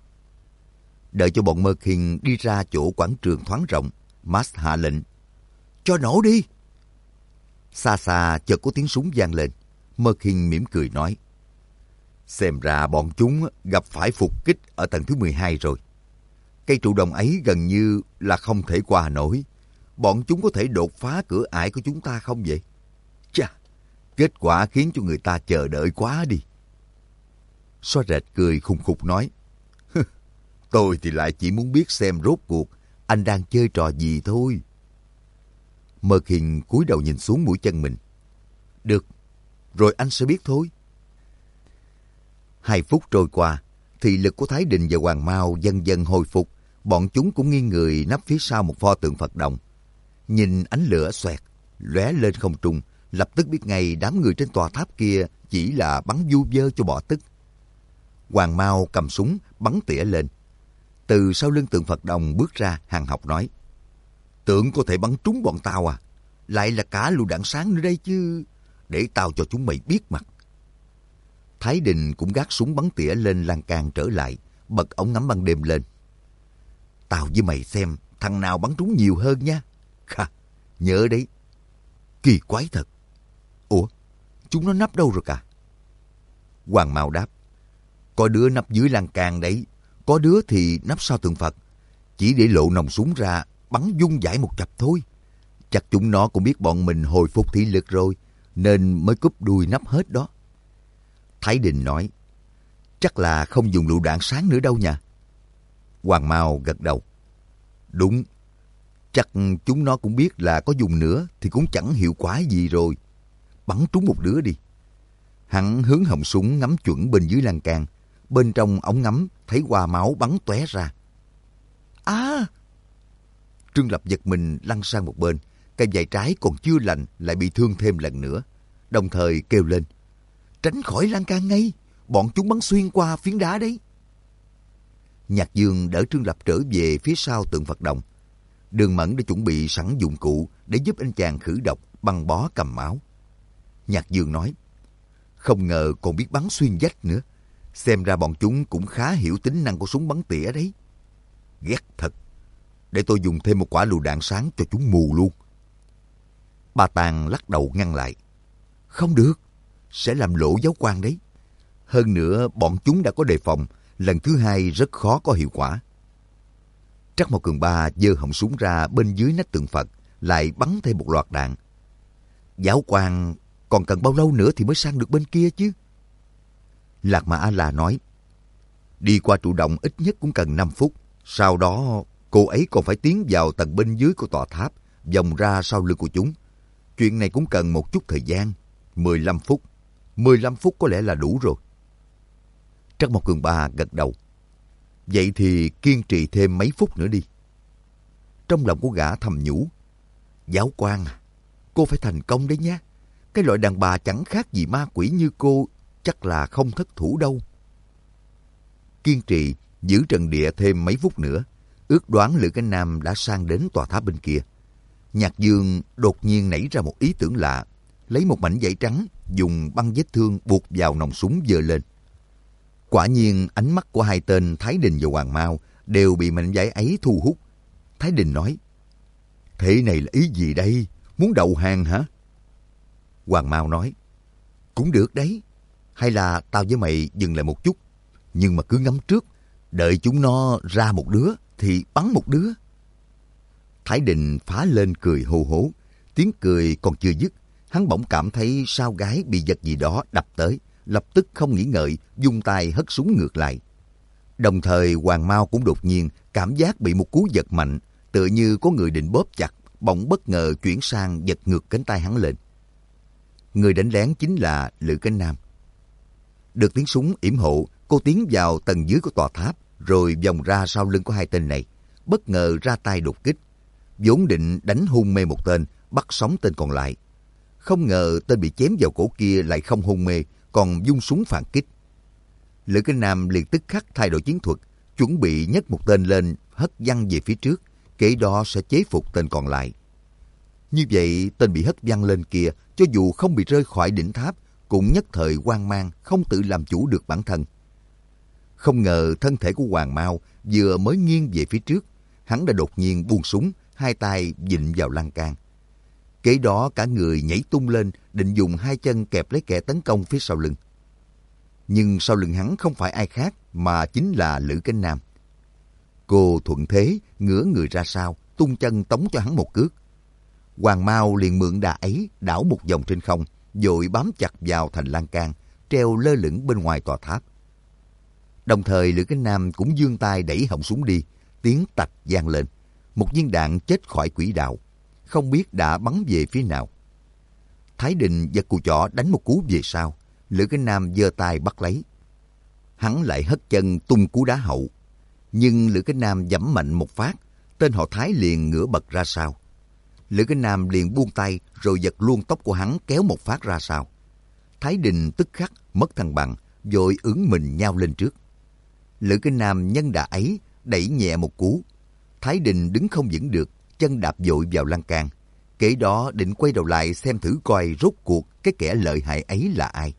Đợi cho bọn Merkin đi ra chỗ quảng trường thoáng rộng, Max hạ lệnh: cho nổ đi. Xa xa chợt có tiếng súng vang lên. Merkin mỉm cười nói: xem ra bọn chúng gặp phải phục kích ở tầng thứ mười hai rồi. Cây trụ đồng ấy gần như là không thể qua nổi. Bọn chúng có thể đột phá cửa ải của chúng ta không vậy? Chà, kết quả khiến cho người ta chờ đợi quá đi. Soaret cười khùng khục nói: tôi thì lại chỉ muốn biết xem rốt cuộc anh đang chơi trò gì thôi. Merkin cúi đầu nhìn xuống mũi chân mình. Được, rồi anh sẽ biết thôi. Hai phút trôi qua, Thị lực của Thái Đình và Hoàng Mao dần dần hồi phục, bọn chúng cũng nghiêng người nấp phía sau một pho tượng Phật đồng. Nhìn ánh lửa xoẹt, lóe lên không trung, lập tức biết ngay đám người trên tòa tháp kia chỉ là bắn vu vơ cho bỏ tức. Hoàng Mao cầm súng bắn tỉa lên. Từ sau lưng tượng Phật đồng bước ra, hằn học nói: Tượng có thể bắn trúng bọn tao à? Lại là cả lựu đạn sáng nữa đây chứ. Để tao cho chúng mày biết mặt. Thái Đình cũng gác súng bắn tỉa lên lan can trở lại, bật ống ngắm ban đêm lên. Tao với mày xem thằng nào bắn trúng nhiều hơn nha. Kha, nhớ đấy. Kỳ quái thật. Ủa, chúng nó nấp đâu rồi cả? Hoàng Mao đáp: Có đứa nấp dưới lan can đấy, có đứa thì nấp sau tượng Phật. Chỉ để lộ nòng súng ra, bắn vung vãi một chập thôi. Chắc chúng nó cũng biết bọn mình hồi phục thị lực rồi, nên mới cúp đuôi nấp hết đó. Thái Đình nói: Chắc là không dùng lựu đạn sáng nữa đâu nha. Hoàng Mao gật đầu: Đúng, chắc chúng nó cũng biết là có dùng nữa thì cũng chẳng hiệu quả gì rồi. Bắn trúng một đứa đi. Hắn hướng họng súng ngắm chuẩn bên dưới lan can. Bên trong ống ngắm thấy hoa máu bắn tóe ra. À! Trương Lập giật mình lăn sang một bên. Cây vai trái còn chưa lành lại bị thương thêm lần nữa. Đồng thời kêu lên: Tránh khỏi lan can ngay, bọn chúng bắn xuyên qua phiến đá đấy. Nhạc Dương đỡ Trương Lập trở về phía sau tượng Phật đồng. Đường Mẫn đã chuẩn bị sẵn dụng cụ để giúp anh chàng khử độc, băng bó cầm máu. Nhạc Dương nói: Không ngờ còn biết bắn xuyên vách nữa. Xem ra bọn chúng cũng khá hiểu tính năng của súng bắn tỉa đấy. Ghét thật. Để tôi dùng thêm một quả lựu đạn sáng cho chúng mù luôn. Ba Tàng lắc đầu ngăn lại: Không được, sẽ làm lộ dấu quan đấy. Hơn nữa bọn chúng đã có đề phòng, lần thứ hai rất khó có hiệu quả. Trắc Mộc Cường Ba giơ họng súng ra bên dưới nách tượng Phật, lại bắn thêm một loạt đạn. Giáo quan còn cần bao lâu nữa thì mới sang được bên kia chứ? Lạc Mà A-la nói: Đi qua trụ động ít nhất cũng cần năm phút. Sau đó cô ấy còn phải tiến vào tầng bên dưới của tòa tháp, vòng ra sau lưng của chúng. Chuyện này cũng cần một chút thời gian. mười lăm phút. mười lăm phút có lẽ là đủ rồi. Trắc Mộc Cường Ba gật đầu: Vậy thì kiên trì thêm mấy phút nữa đi. Trong lòng của gã thầm nhủ: Giáo quan à, cô phải thành công đấy nhé. Cái loại đàn bà chẳng khác gì ma quỷ như cô chắc là không thất thủ đâu. Kiên trì giữ trận địa thêm mấy phút nữa, ước đoán Lữ Cánh Nam đã sang đến tòa tháp bên kia. Nhạc Dương đột nhiên nảy ra một ý tưởng lạ, lấy một mảnh vải trắng dùng băng vết thương buộc vào nòng súng giơ lên. Quả nhiên ánh mắt của hai tên Thái Đình và Hoàng Mao đều bị mảnh vải ấy thu hút. Thái Đình nói: Thế này là ý gì đây? Muốn đầu hàng hả? Hoàng Mao nói: Cũng được đấy. Hay là tao với mày dừng lại một chút, nhưng mà cứ ngắm trước, đợi chúng nó ra một đứa thì bắn một đứa. Thái Đình phá lên cười hô hố. Tiếng cười còn chưa dứt, hắn bỗng cảm thấy sau gáy bị vật gì đó đập tới, lập tức không nghĩ ngợi dùng tay hất súng ngược lại. Đồng thời Hoàng Mao cũng đột nhiên cảm giác bị một cú giật mạnh, tựa như có người định bóp chặt, bỗng bất ngờ chuyển sang giật ngược cánh tay hắn lên. Người đánh lén chính là Lữ Cánh Nam. Được tiếng súng yểm hộ, cô tiến vào tầng dưới của tòa tháp, rồi vòng ra sau lưng của hai tên này, bất ngờ ra tay đột kích. Vốn định đánh hôn mê một tên, bắt sống tên còn lại. Không ngờ tên bị chém vào cổ kia lại không hôn mê, còn vung súng phản kích. Lữ Cánh Nam liền tức khắc thay đổi chiến thuật, chuẩn bị nhấc một tên lên hất văng về phía trước, kế đó sẽ chế phục tên còn lại. Như vậy tên bị hất văng lên kia, cho dù không bị rơi khỏi đỉnh tháp, cũng nhất thời hoang mang, không tự làm chủ được bản thân. Không ngờ thân thể của Hoàng Mao vừa mới nghiêng về phía trước, hắn đã đột nhiên buông súng, hai tay vịn vào lan can. Kế đó cả người nhảy tung lên, định dùng hai chân kẹp lấy kẻ tấn công phía sau lưng. Nhưng sau lưng hắn không phải ai khác mà chính là Lữ Cánh Nam. Cô thuận thế ngửa người ra sau, tung chân tống cho hắn một cước. Hoàng Mao liền mượn đà ấy đảo một vòng trên không, vội bám chặt vào thành lan can, treo lơ lửng bên ngoài tòa tháp. Đồng thời Lữ Cánh Nam cũng giương tay đẩy họng súng đi, tiếng tạch vang lên. Một viên đạn chết khỏi quỹ đạo, không biết đã bắn về phía nào. Thái Đình giật cùi chỏ đánh một cú về sau, Lữ Cánh Nam giơ tay bắt lấy. hắn lại hất chân tung cú đá hậu. Nhưng Lữ Cái Nam giẫm mạnh một phát, tên họ Thái liền ngửa bật ra sau. Lữ Cái Nam liền buông tay rồi giật luôn tóc của hắn kéo một phát ra sau. Thái Đình tức khắc mất thăng bằng, vội ưỡn mình nhao lên trước. Lữ Cái Nam nhân đà ấy đẩy nhẹ một cú. Thái Đình đứng không vững được, chân đạp vội vào lan can. Kể đó định quay đầu lại xem thử coi rốt cuộc cái kẻ lợi hại ấy là ai.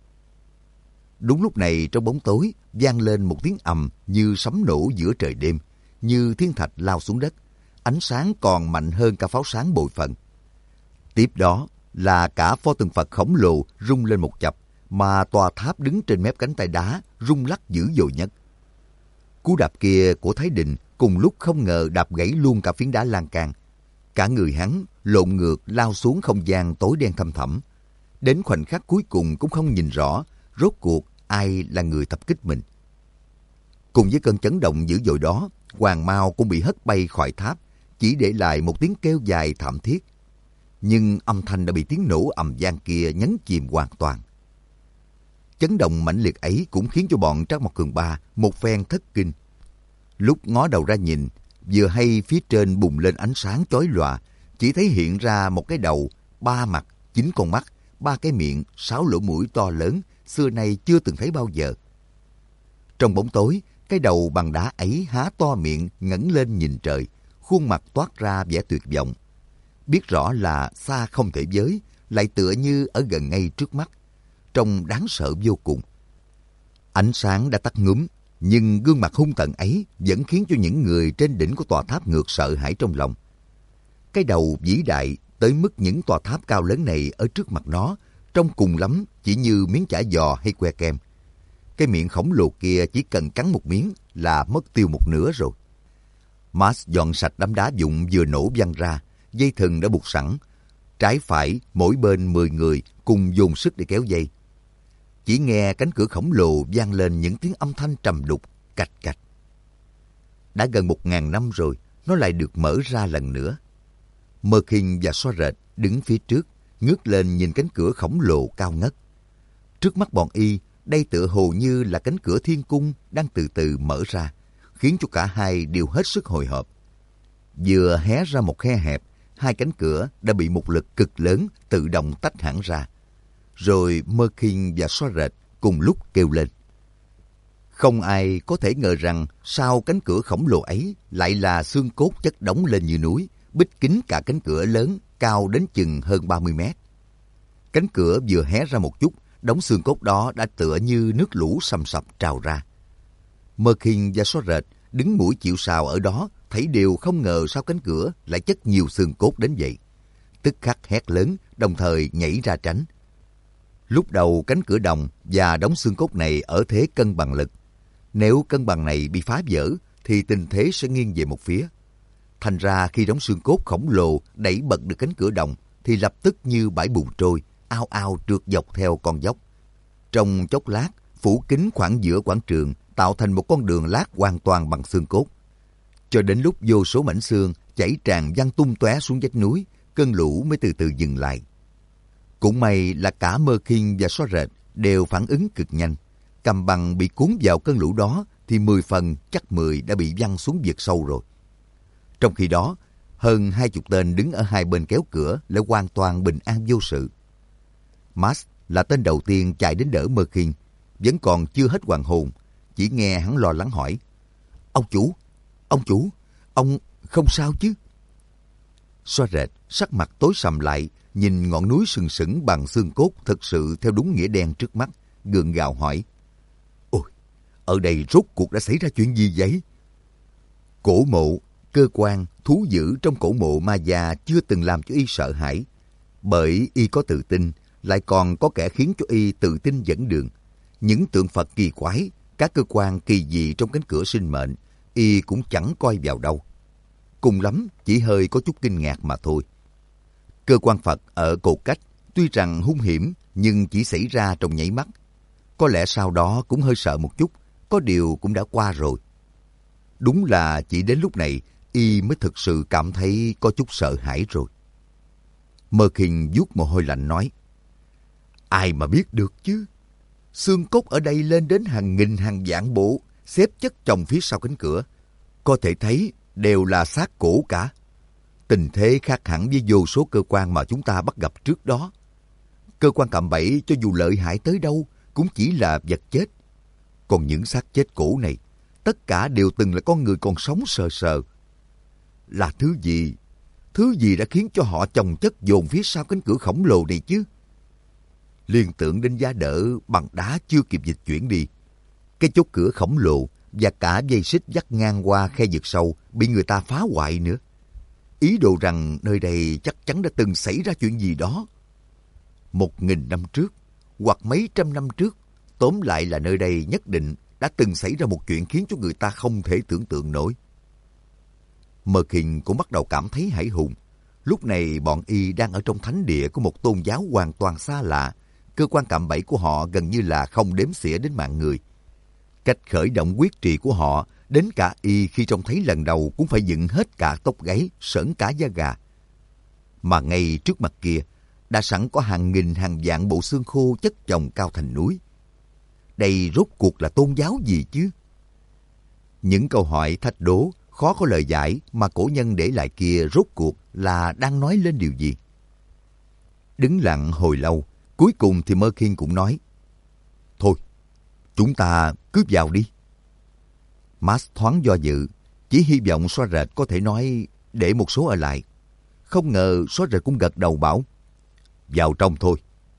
Đúng lúc này trong bóng tối vang lên một tiếng ầm như sấm nổ giữa trời đêm, như thiên thạch lao xuống đất, ánh sáng còn mạnh hơn cả pháo sáng bội phần. Tiếp đó là cả pho tượng Phật khổng lồ rung lên một chập, mà tòa tháp đứng trên mép cánh tay đá rung lắc dữ dội nhất. Cú đạp kia của Thái Đình cùng lúc không ngờ đạp gãy luôn cả phiến đá lan can. Cả người hắn lộn ngược lao xuống không gian tối đen thăm thẳm. Đến khoảnh khắc cuối cùng cũng không nhìn rõ rốt cuộc ai là người tập kích mình. Cùng với cơn chấn động dữ dội đó, Hoàng Mao cũng bị hất bay khỏi tháp, chỉ để lại một tiếng kêu dài thảm thiết. Nhưng âm thanh đã bị tiếng nổ ầm vang kia nhấn chìm hoàn toàn. Chấn động mãnh liệt ấy cũng khiến cho bọn Trác Mộc Cường Ba một phen thất kinh. Lúc ngó đầu ra nhìn, vừa hay phía trên bùng lên ánh sáng chói lòa, chỉ thấy hiện ra một cái đầu, ba mặt, chín con mắt, ba cái miệng, sáu lỗ mũi to lớn, xưa nay chưa từng thấy bao giờ. Trong bóng tối, cái đầu bằng đá ấy há to miệng ngẩng lên nhìn trời, khuôn mặt toát ra vẻ tuyệt vọng. Biết rõ là xa không thể với, lại tựa như ở gần ngay trước mắt, trông đáng sợ vô cùng. Ánh sáng đã tắt ngúm, nhưng gương mặt hung tợn ấy vẫn khiến cho những người trên đỉnh của tòa tháp ngược sợ hãi trong lòng. Cái đầu vĩ đại tới mức những tòa tháp cao lớn này ở trước mặt nó, trông cùng lắm chỉ như miếng chả giò hay que kem. Cái miệng khổng lồ kia chỉ cần cắn một miếng là mất tiêu một nửa rồi. Max dọn sạch đám đá vụn vừa nổ văng ra, dây thừng đã buộc sẵn. Trái phải mỗi bên mười người cùng dồn sức để kéo dây. Chỉ nghe cánh cửa khổng lồ vang lên những tiếng âm thanh trầm đục, cạch cạch. Đã gần một ngàn năm rồi, nó lại được mở ra lần nữa. Mơ Khinh và Xoa Rệt đứng phía trước, ngước lên nhìn cánh cửa khổng lồ cao ngất. Trước mắt bọn y, đây tựa hồ như là cánh cửa thiên cung đang từ từ mở ra, khiến cho cả hai đều hết sức hồi hộp. Vừa hé ra một khe hẹp, hai cánh cửa đã bị một lực cực lớn tự động tách hẳn ra. Rồi Mơ Khinh và Xoa Rệt cùng lúc kêu lên. Không ai có thể ngờ rằng sau cánh cửa khổng lồ ấy lại là xương cốt chất đóng lên như núi, bít kín cả cánh cửa lớn cao đến chừng hơn ba mươi mét. Cánh cửa vừa hé ra một chút, đống xương cốt đó đã tựa như nước lũ sầm sập trào ra. Mơ Khinh và Xoa Rệt đứng mũi chịu sào ở đó, thấy đều không ngờ sau cánh cửa lại chất nhiều xương cốt đến vậy. Tức khắc hét lớn, đồng thời nhảy ra tránh. Lúc đầu cánh cửa đồng và đống xương cốt này ở thế cân bằng lực. Nếu cân bằng này bị phá vỡ thì tình thế sẽ nghiêng về một phía. Thành ra khi đống xương cốt khổng lồ đẩy bật được cánh cửa đồng thì lập tức như bãi bùn trôi, ao ao trượt dọc theo con dốc. Trong chốc lát, phủ kín khoảng giữa quảng trường, tạo thành một con đường lát hoàn toàn bằng xương cốt. Cho đến lúc vô số mảnh xương chảy tràn văng tung tóe xuống vách núi, cơn lũ mới từ từ dừng lại. Cũng may là cả Mơ Khinh và Xoa Rệt đều phản ứng cực nhanh. Cầm bằng bị cuốn vào cơn lũ đó thì mười phần chắc mười đã bị văng xuống vực sâu rồi. Trong khi đó, hơn hai chục tên đứng ở hai bên kéo cửa lại hoàn toàn bình an vô sự. Max là tên đầu tiên chạy đến đỡ Mơ Khinh, vẫn còn chưa hết hoàn hồn, chỉ nghe hắn lo lắng hỏi: Ông chủ, ông chủ, ông không sao chứ? Xoa Rệt sắc mặt tối sầm lại, nhìn ngọn núi sừng sững bằng xương cốt thực sự theo đúng nghĩa đen trước mắt, gượng gạo hỏi: Ôi, ở đây rốt cuộc đã xảy ra chuyện gì vậy? Cổ mộ, cơ quan, thú dữ trong cổ mộ ma già chưa từng làm cho y sợ hãi. Bởi y có tự tin, lại còn có kẻ khiến cho y tự tin dẫn đường. Những tượng Phật kỳ quái, các cơ quan kỳ dị trong cánh cửa sinh mệnh, y cũng chẳng coi vào đâu. Cùng lắm chỉ hơi có chút kinh ngạc mà thôi. Cơ quan Phật ở Cột Cách tuy rằng hung hiểm nhưng chỉ xảy ra trong nháy mắt. Có lẽ sau đó cũng hơi sợ một chút, có điều cũng đã qua rồi. Đúng là chỉ đến lúc này y mới thực sự cảm thấy có chút sợ hãi rồi. Mơ Khinh vuốt mồ hôi lạnh nói: Ai mà biết được chứ? Xương cốt ở đây lên đến hàng nghìn hàng vạn bộ, xếp chất chồng phía sau cánh cửa. Có thể thấy đều là xác cổ cả. Tình thế khác hẳn với vô số cơ quan mà chúng ta bắt gặp trước đó. Cơ quan cạm bẫy cho dù lợi hại tới đâu cũng chỉ là vật chết. Còn những xác chết cổ này, tất cả đều từng là con người còn sống sờ sờ. Là thứ gì? Thứ gì đã khiến cho họ chồng chất dồn phía sau cánh cửa khổng lồ này chứ? Liên tưởng đến giá đỡ bằng đá chưa kịp dịch chuyển đi. Cái chốt cửa khổng lồ và cả dây xích dắt ngang qua khe vực sâu bị người ta phá hoại nữa. Ý đồ rằng nơi đây chắc chắn đã từng xảy ra chuyện gì đó. Một nghìn năm trước, hoặc mấy trăm năm trước, tóm lại là nơi đây nhất định đã từng xảy ra một chuyện khiến cho người ta không thể tưởng tượng nổi. Mơ Kinh cũng bắt đầu cảm thấy hãi hùng. Lúc này bọn y đang ở trong thánh địa của một tôn giáo hoàn toàn xa lạ. Cơ quan cạm bẫy của họ gần như là không đếm xỉa đến mạng người. Cách khởi động quyết trì của họ, đến cả y khi trông thấy lần đầu cũng phải dựng hết cả tóc gáy, sởn cả da gà. Mà ngay trước mặt kia, đã sẵn có hàng nghìn hàng vạn bộ xương khô chất chồng cao thành núi. Đây rốt cuộc là tôn giáo gì chứ? Những câu hỏi thách đố, khó có lời giải mà cổ nhân để lại kia rốt cuộc là đang nói lên điều gì? Đứng lặng hồi lâu, cuối cùng thì Mơ Khiên cũng nói: Thôi, chúng ta cứ vào đi. Max thoáng do dự, chỉ hy vọng Xóa Rệt có thể nói để một số ở lại. Không ngờ Xóa Rệt cũng gật đầu bảo: Vào trong thôi.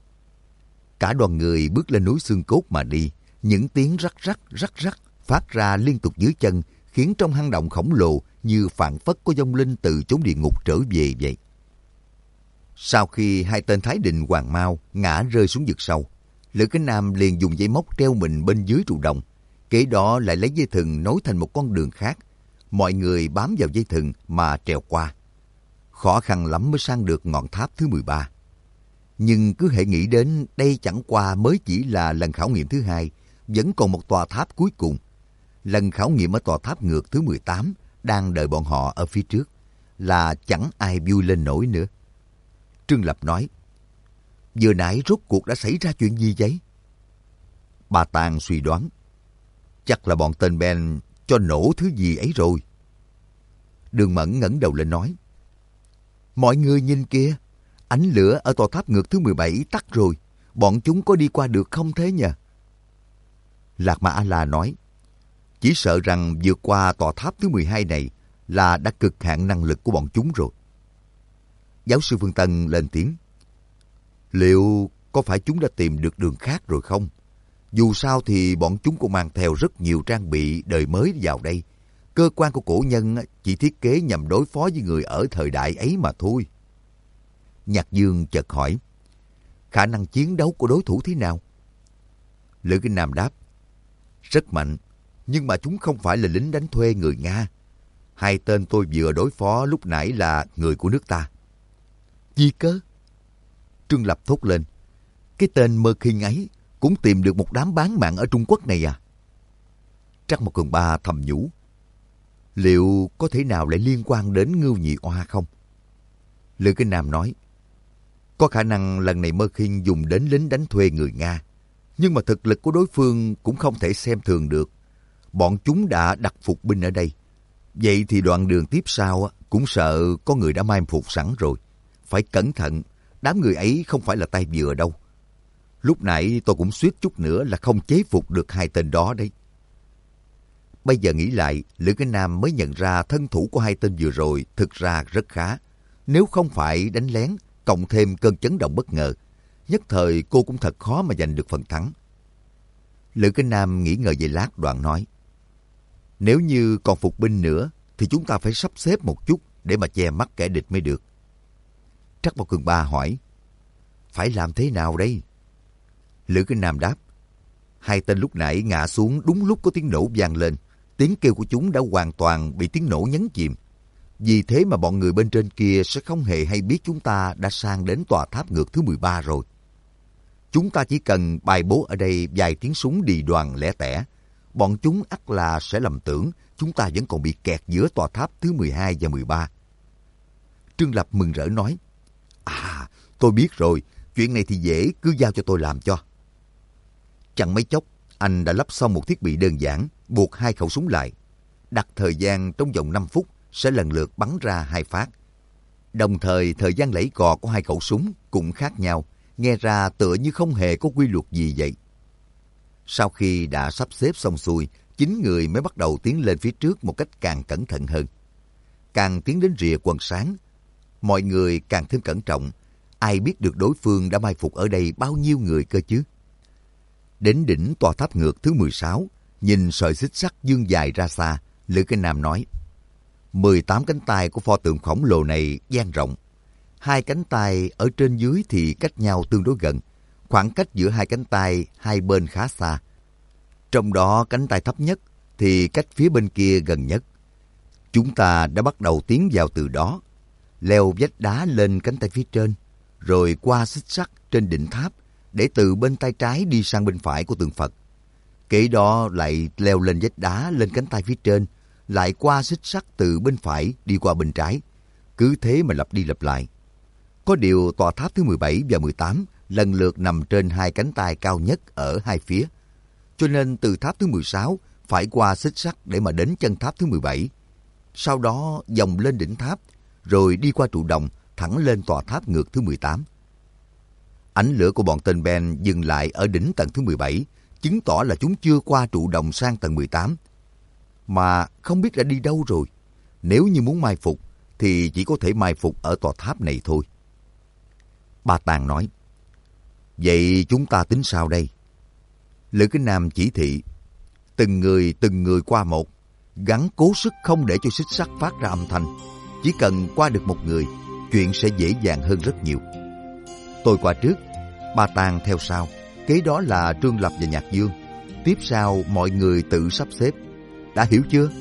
Cả đoàn người bước lên núi xương cốt mà đi. Những tiếng rắc rắc rắc rắc phát ra liên tục dưới chân, khiến trong hang động khổng lồ như phảng phất có vong linh từ chốn địa ngục trở về vậy. Sau khi hai tên Thái Đình Hoàng Mao ngã rơi xuống vực sâu, Lữ Cái Nam liền dùng dây móc treo mình bên dưới trụ đồng. Kế đó lại lấy dây thừng nối thành một con đường khác. Mọi người bám vào dây thừng mà trèo qua. Khó khăn lắm mới sang được ngọn tháp thứ mười ba. Nhưng cứ hễ nghĩ đến đây chẳng qua mới chỉ là lần khảo nghiệm thứ hai, vẫn còn một tòa tháp cuối cùng. Lần khảo nghiệm ở tòa tháp ngược thứ mười tám đang đợi bọn họ ở phía trước, là chẳng ai vui lên nổi nữa. Trương Lập nói: Vừa nãy rốt cuộc đã xảy ra chuyện gì vậy? Bà Tàng suy đoán: Chắc là bọn tên Ben cho nổ thứ gì ấy rồi. Đường Mẫn ngẩng đầu lên nói: Mọi người nhìn kìa, ánh lửa ở tòa tháp ngược thứ mười bảy tắt rồi. Bọn chúng có đi qua được không thế nhỉ? Lạc Ma A-la nói: Chỉ sợ rằng vượt qua tòa tháp thứ mười hai này là đã cực hạn năng lực của bọn chúng rồi. Giáo sư Phương Tân lên tiếng: Liệu có phải chúng đã tìm được đường khác rồi không? Dù sao thì bọn chúng cũng mang theo rất nhiều trang bị đời mới vào đây. Cơ quan của cổ nhân chỉ thiết kế nhằm đối phó với người ở thời đại ấy mà thôi. Nhạc Dương chợt hỏi: Khả năng chiến đấu của đối thủ thế nào? Lữ Kinh Nam đáp: Rất mạnh, nhưng mà chúng không phải là lính đánh thuê người Nga. Hai tên tôi vừa đối phó lúc nãy là người của nước ta. Gì cơ? Trương Lập thốt lên: Cái tên Mơ Khiên ấy cũng tìm được một đám bán mạng ở Trung Quốc này à? Trắc Mộc Cường Ba thầm nhủ: Liệu có thể nào lại liên quan đến Ngưu Nhị Oa không? Lữ Kinh Nam nói: Có khả năng lần này Mơ Khiên dùng đến lính đánh thuê người Nga. Nhưng mà thực lực của đối phương cũng không thể xem thường được. Bọn chúng đã đặt phục binh ở đây. Vậy thì đoạn đường tiếp sau cũng sợ có người đã mai phục sẵn rồi. Phải cẩn thận, đám người ấy không phải là tay vừa đâu. Lúc nãy tôi cũng suýt chút nữa là không chế phục được hai tên đó đấy. Bây giờ nghĩ lại, Lữ Cái Nam mới nhận ra thân thủ của hai tên vừa rồi thực ra rất khá. Nếu không phải đánh lén, cộng thêm cơn chấn động bất ngờ, nhất thời cô cũng thật khó mà giành được phần thắng. Lữ Cái Nam nghĩ ngợi về lát đoạn nói: Nếu như còn phục binh nữa, thì chúng ta phải sắp xếp một chút để mà che mắt kẻ địch mới được. Trắc Mộc Cường Ba hỏi: Phải làm thế nào đây? Lữ Cái Nam đáp: Hai tên lúc nãy ngã xuống đúng lúc có tiếng nổ vang lên. Tiếng kêu của chúng đã hoàn toàn bị tiếng nổ nhấn chìm. Vì thế mà bọn người bên trên kia sẽ không hề hay biết chúng ta đã sang đến tòa tháp ngược thứ mười ba rồi. Chúng ta chỉ cần bài bố ở đây vài tiếng súng đì đoàn lẻ tẻ. Bọn chúng ắt là sẽ lầm tưởng chúng ta vẫn còn bị kẹt giữa tòa tháp thứ mười hai và mười ba. Trương Lập mừng rỡ nói: À, tôi biết rồi, chuyện này thì dễ, cứ giao cho tôi làm cho. Chẳng mấy chốc, anh đã lắp xong một thiết bị đơn giản, buộc hai khẩu súng lại. Đặt thời gian trong vòng năm phút sẽ lần lượt bắn ra hai phát. Đồng thời, thời gian lẫy cò của hai khẩu súng cũng khác nhau, nghe ra tựa như không hề có quy luật gì vậy. Sau khi đã sắp xếp xong xuôi, chín người mới bắt đầu tiến lên phía trước một cách càng cẩn thận hơn. Càng tiến đến rìa quần sáng, mọi người càng thêm cẩn trọng. Ai biết được đối phương đã mai phục ở đây bao nhiêu người cơ chứ? Đến đỉnh tòa tháp ngược thứ mười sáu, nhìn sợi xích sắt dương dài ra xa, Lữ Kinh Nam nói, mười tám cánh tay của pho tượng khổng lồ này dang rộng. Hai cánh tay ở trên dưới thì cách nhau tương đối gần. Khoảng cách giữa hai cánh tay hai bên khá xa. Trong đó cánh tay thấp nhất thì cách phía bên kia gần nhất. Chúng ta đã bắt đầu tiến vào từ đó, leo vách đá lên cánh tay phía trên, rồi qua xích sắt trên đỉnh tháp để từ bên tay trái đi sang bên phải của tượng Phật. Kế đó lại leo lên vách đá lên cánh tay phía trên, lại qua xích sắt từ bên phải đi qua bên trái. Cứ thế mà lặp đi lặp lại. Có điều tòa tháp thứ mười bảy và mười tám lần lượt nằm trên hai cánh tay cao nhất ở hai phía. Cho nên từ tháp thứ mười sáu phải qua xích sắt để mà đến chân tháp thứ mười bảy. Sau đó vòng lên đỉnh tháp, rồi đi qua trụ đồng thẳng lên tòa tháp ngược thứ mười tám. Ánh lửa của bọn tên Ben dừng lại ở đỉnh tầng thứ mười bảy, chứng tỏ là chúng chưa qua trụ đồng sang tầng mười tám. Mà không biết đã đi đâu rồi. Nếu như muốn mai phục, thì chỉ có thể mai phục ở tòa tháp này thôi. Ba Tàng nói, vậy chúng ta tính sao đây? Lữ Kinh Nam chỉ thị, từng người từng người qua một, gắng cố sức không để cho xích sắt phát ra âm thanh. Chỉ cần qua được một người, chuyện sẽ dễ dàng hơn rất nhiều. Tôi qua trước, Ba Tàng theo sau, kế đó là Trương Lập và Nhạc Dương. Tiếp sau mọi người tự sắp xếp. Đã hiểu chưa?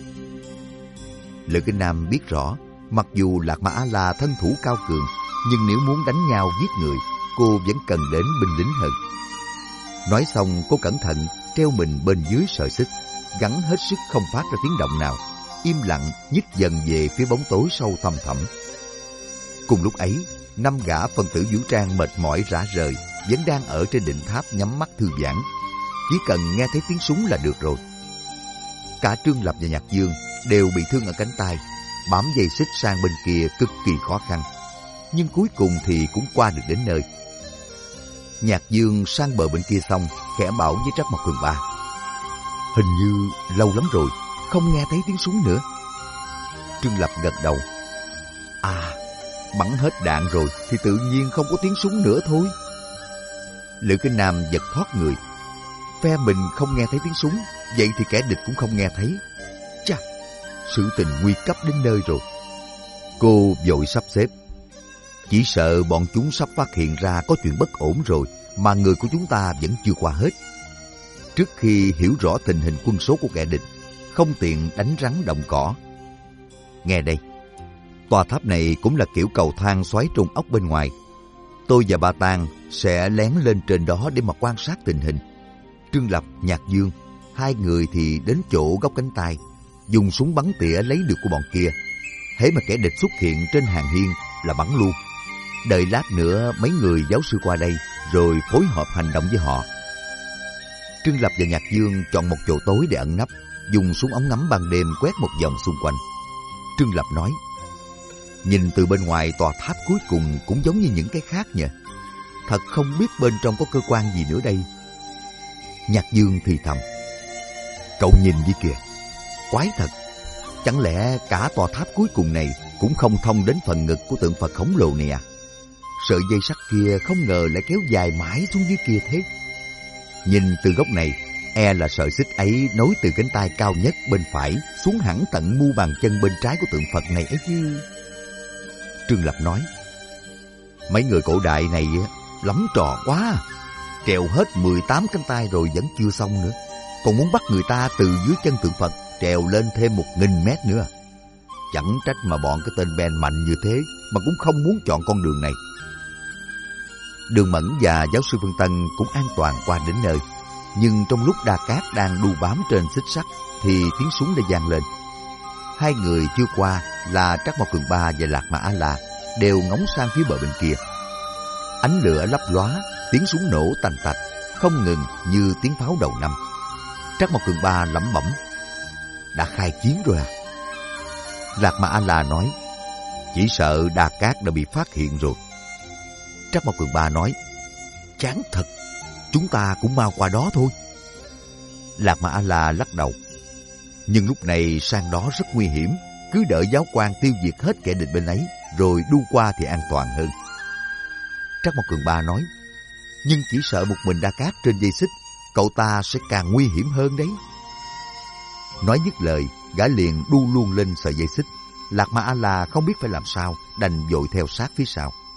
Lữ Kinh Nam biết rõ, mặc dù Lạc Ma A-la thân thủ cao cường, nhưng nếu muốn đánh nhau giết người, cô vẫn cần đến binh lính hơn. Nói xong, cô cẩn thận treo mình bên dưới sợi xích, gắng hết sức không phát ra tiếng động nào, im lặng nhích dần về phía bóng tối sâu thăm thẳm. Cùng lúc ấy, năm gã phần tử vũ trang mệt mỏi rã rời vẫn đang ở trên đỉnh tháp nhắm mắt thư giãn. Chỉ cần nghe thấy tiếng súng là được rồi. Cả Trương Lập và Nhạc Dương đều bị thương ở cánh tay, bám dây xích sang bên kia cực kỳ khó khăn, nhưng cuối cùng thì cũng qua được đến nơi. Nhạc Dương sang bờ bên kia xong, khẽ bảo với Trác Mộc Cường Ba, hình như lâu lắm rồi không nghe thấy tiếng súng nữa. Trương Lập gật đầu, à, bắn hết đạn rồi thì tự nhiên không có tiếng súng nữa thôi. Lữ Kinh Nam giật thoát người, phe mình không nghe thấy tiếng súng, vậy thì kẻ địch cũng không nghe thấy. Chà, sự tình nguy cấp đến nơi rồi. Cô vội sắp xếp, chỉ sợ bọn chúng sắp phát hiện ra có chuyện bất ổn rồi, mà người của chúng ta vẫn chưa qua hết. Trước khi hiểu rõ tình hình quân số của kẻ địch, không tiện đánh rắn động cỏ. Nghe đây, tòa tháp này cũng là kiểu cầu thang xoáy trong ốc bên ngoài. Tôi và Ba Tàng sẽ lén lên trên đó để mà quan sát tình hình. Trương Lập, Nhạc Dương, hai người thì đến chỗ góc cánh tay, dùng súng bắn tỉa lấy được của bọn kia. Hễ mà kẻ địch xuất hiện trên hàng hiên là bắn luôn. Đợi lát nữa mấy người giáo sư qua đây, rồi phối hợp hành động với họ. Trương Lập và Nhạc Dương chọn một chỗ tối để ẩn nấp, dùng súng ống ngắm ban đêm quét một vòng xung quanh. Trương Lập nói, nhìn từ bên ngoài tòa tháp cuối cùng cũng giống như những cái khác nhỉ. Thật không biết bên trong có cơ quan gì nữa đây. Nhạc Dương thì thầm, cậu nhìn đi kìa, quái thật. Chẳng lẽ cả tòa tháp cuối cùng này cũng không thông đến phần ngực của tượng Phật khổng lồ này à? Sợi dây sắt kia không ngờ lại kéo dài mãi xuống dưới kia thế. Nhìn từ góc này, e là sợi xích ấy nối từ cánh tay cao nhất bên phải xuống hẳn tận mu bàn chân bên trái của tượng Phật này ấy chứ. Trương Lập nói, mấy người cổ đại này lắm trò quá, trèo hết mười tám cánh tay rồi vẫn chưa xong nữa, còn muốn bắt người ta từ dưới chân tượng Phật trèo lên thêm một nghìn mét nữa. Chẳng trách mà bọn cái tên Ben mạnh như thế mà cũng không muốn chọn con đường này. Đường Mẫn và giáo sư Phương Tân cũng an toàn qua đến nơi, nhưng trong lúc Đa Cát đang đu bám trên xích sắt thì tiếng súng đã vang lên. Hai người chưa qua là Trác Mộc Cường Ba và Lạc Ma A-la đều ngóng sang phía bờ bên kia. Ánh lửa lấp lóa, tiếng súng nổ tành tạch, không ngừng như tiếng pháo đầu năm. Trắc Mộc Cường Ba lẩm bẩm: đã khai chiến rồi à? Lạc Ma A-la nói: chỉ sợ Đa Cát đã bị phát hiện rồi. Trắc Mộc Cường Ba nói: chán thật, chúng ta cũng mau qua đó thôi. Lạc Ma A-la lắc đầu: nhưng lúc này sang đó rất nguy hiểm, cứ đợi giáo quan tiêu diệt hết kẻ địch bên ấy, rồi đu qua thì an toàn hơn. Trắc Mộc Cường Ba nói: nhưng chỉ sợ một mình Đa Cát trên dây xích, cậu ta sẽ càng nguy hiểm hơn đấy. Nói dứt lời, gã liền đu luôn lên sợi dây xích. Lạc Ma A-la không biết phải làm sao, đành vội theo sát phía sau.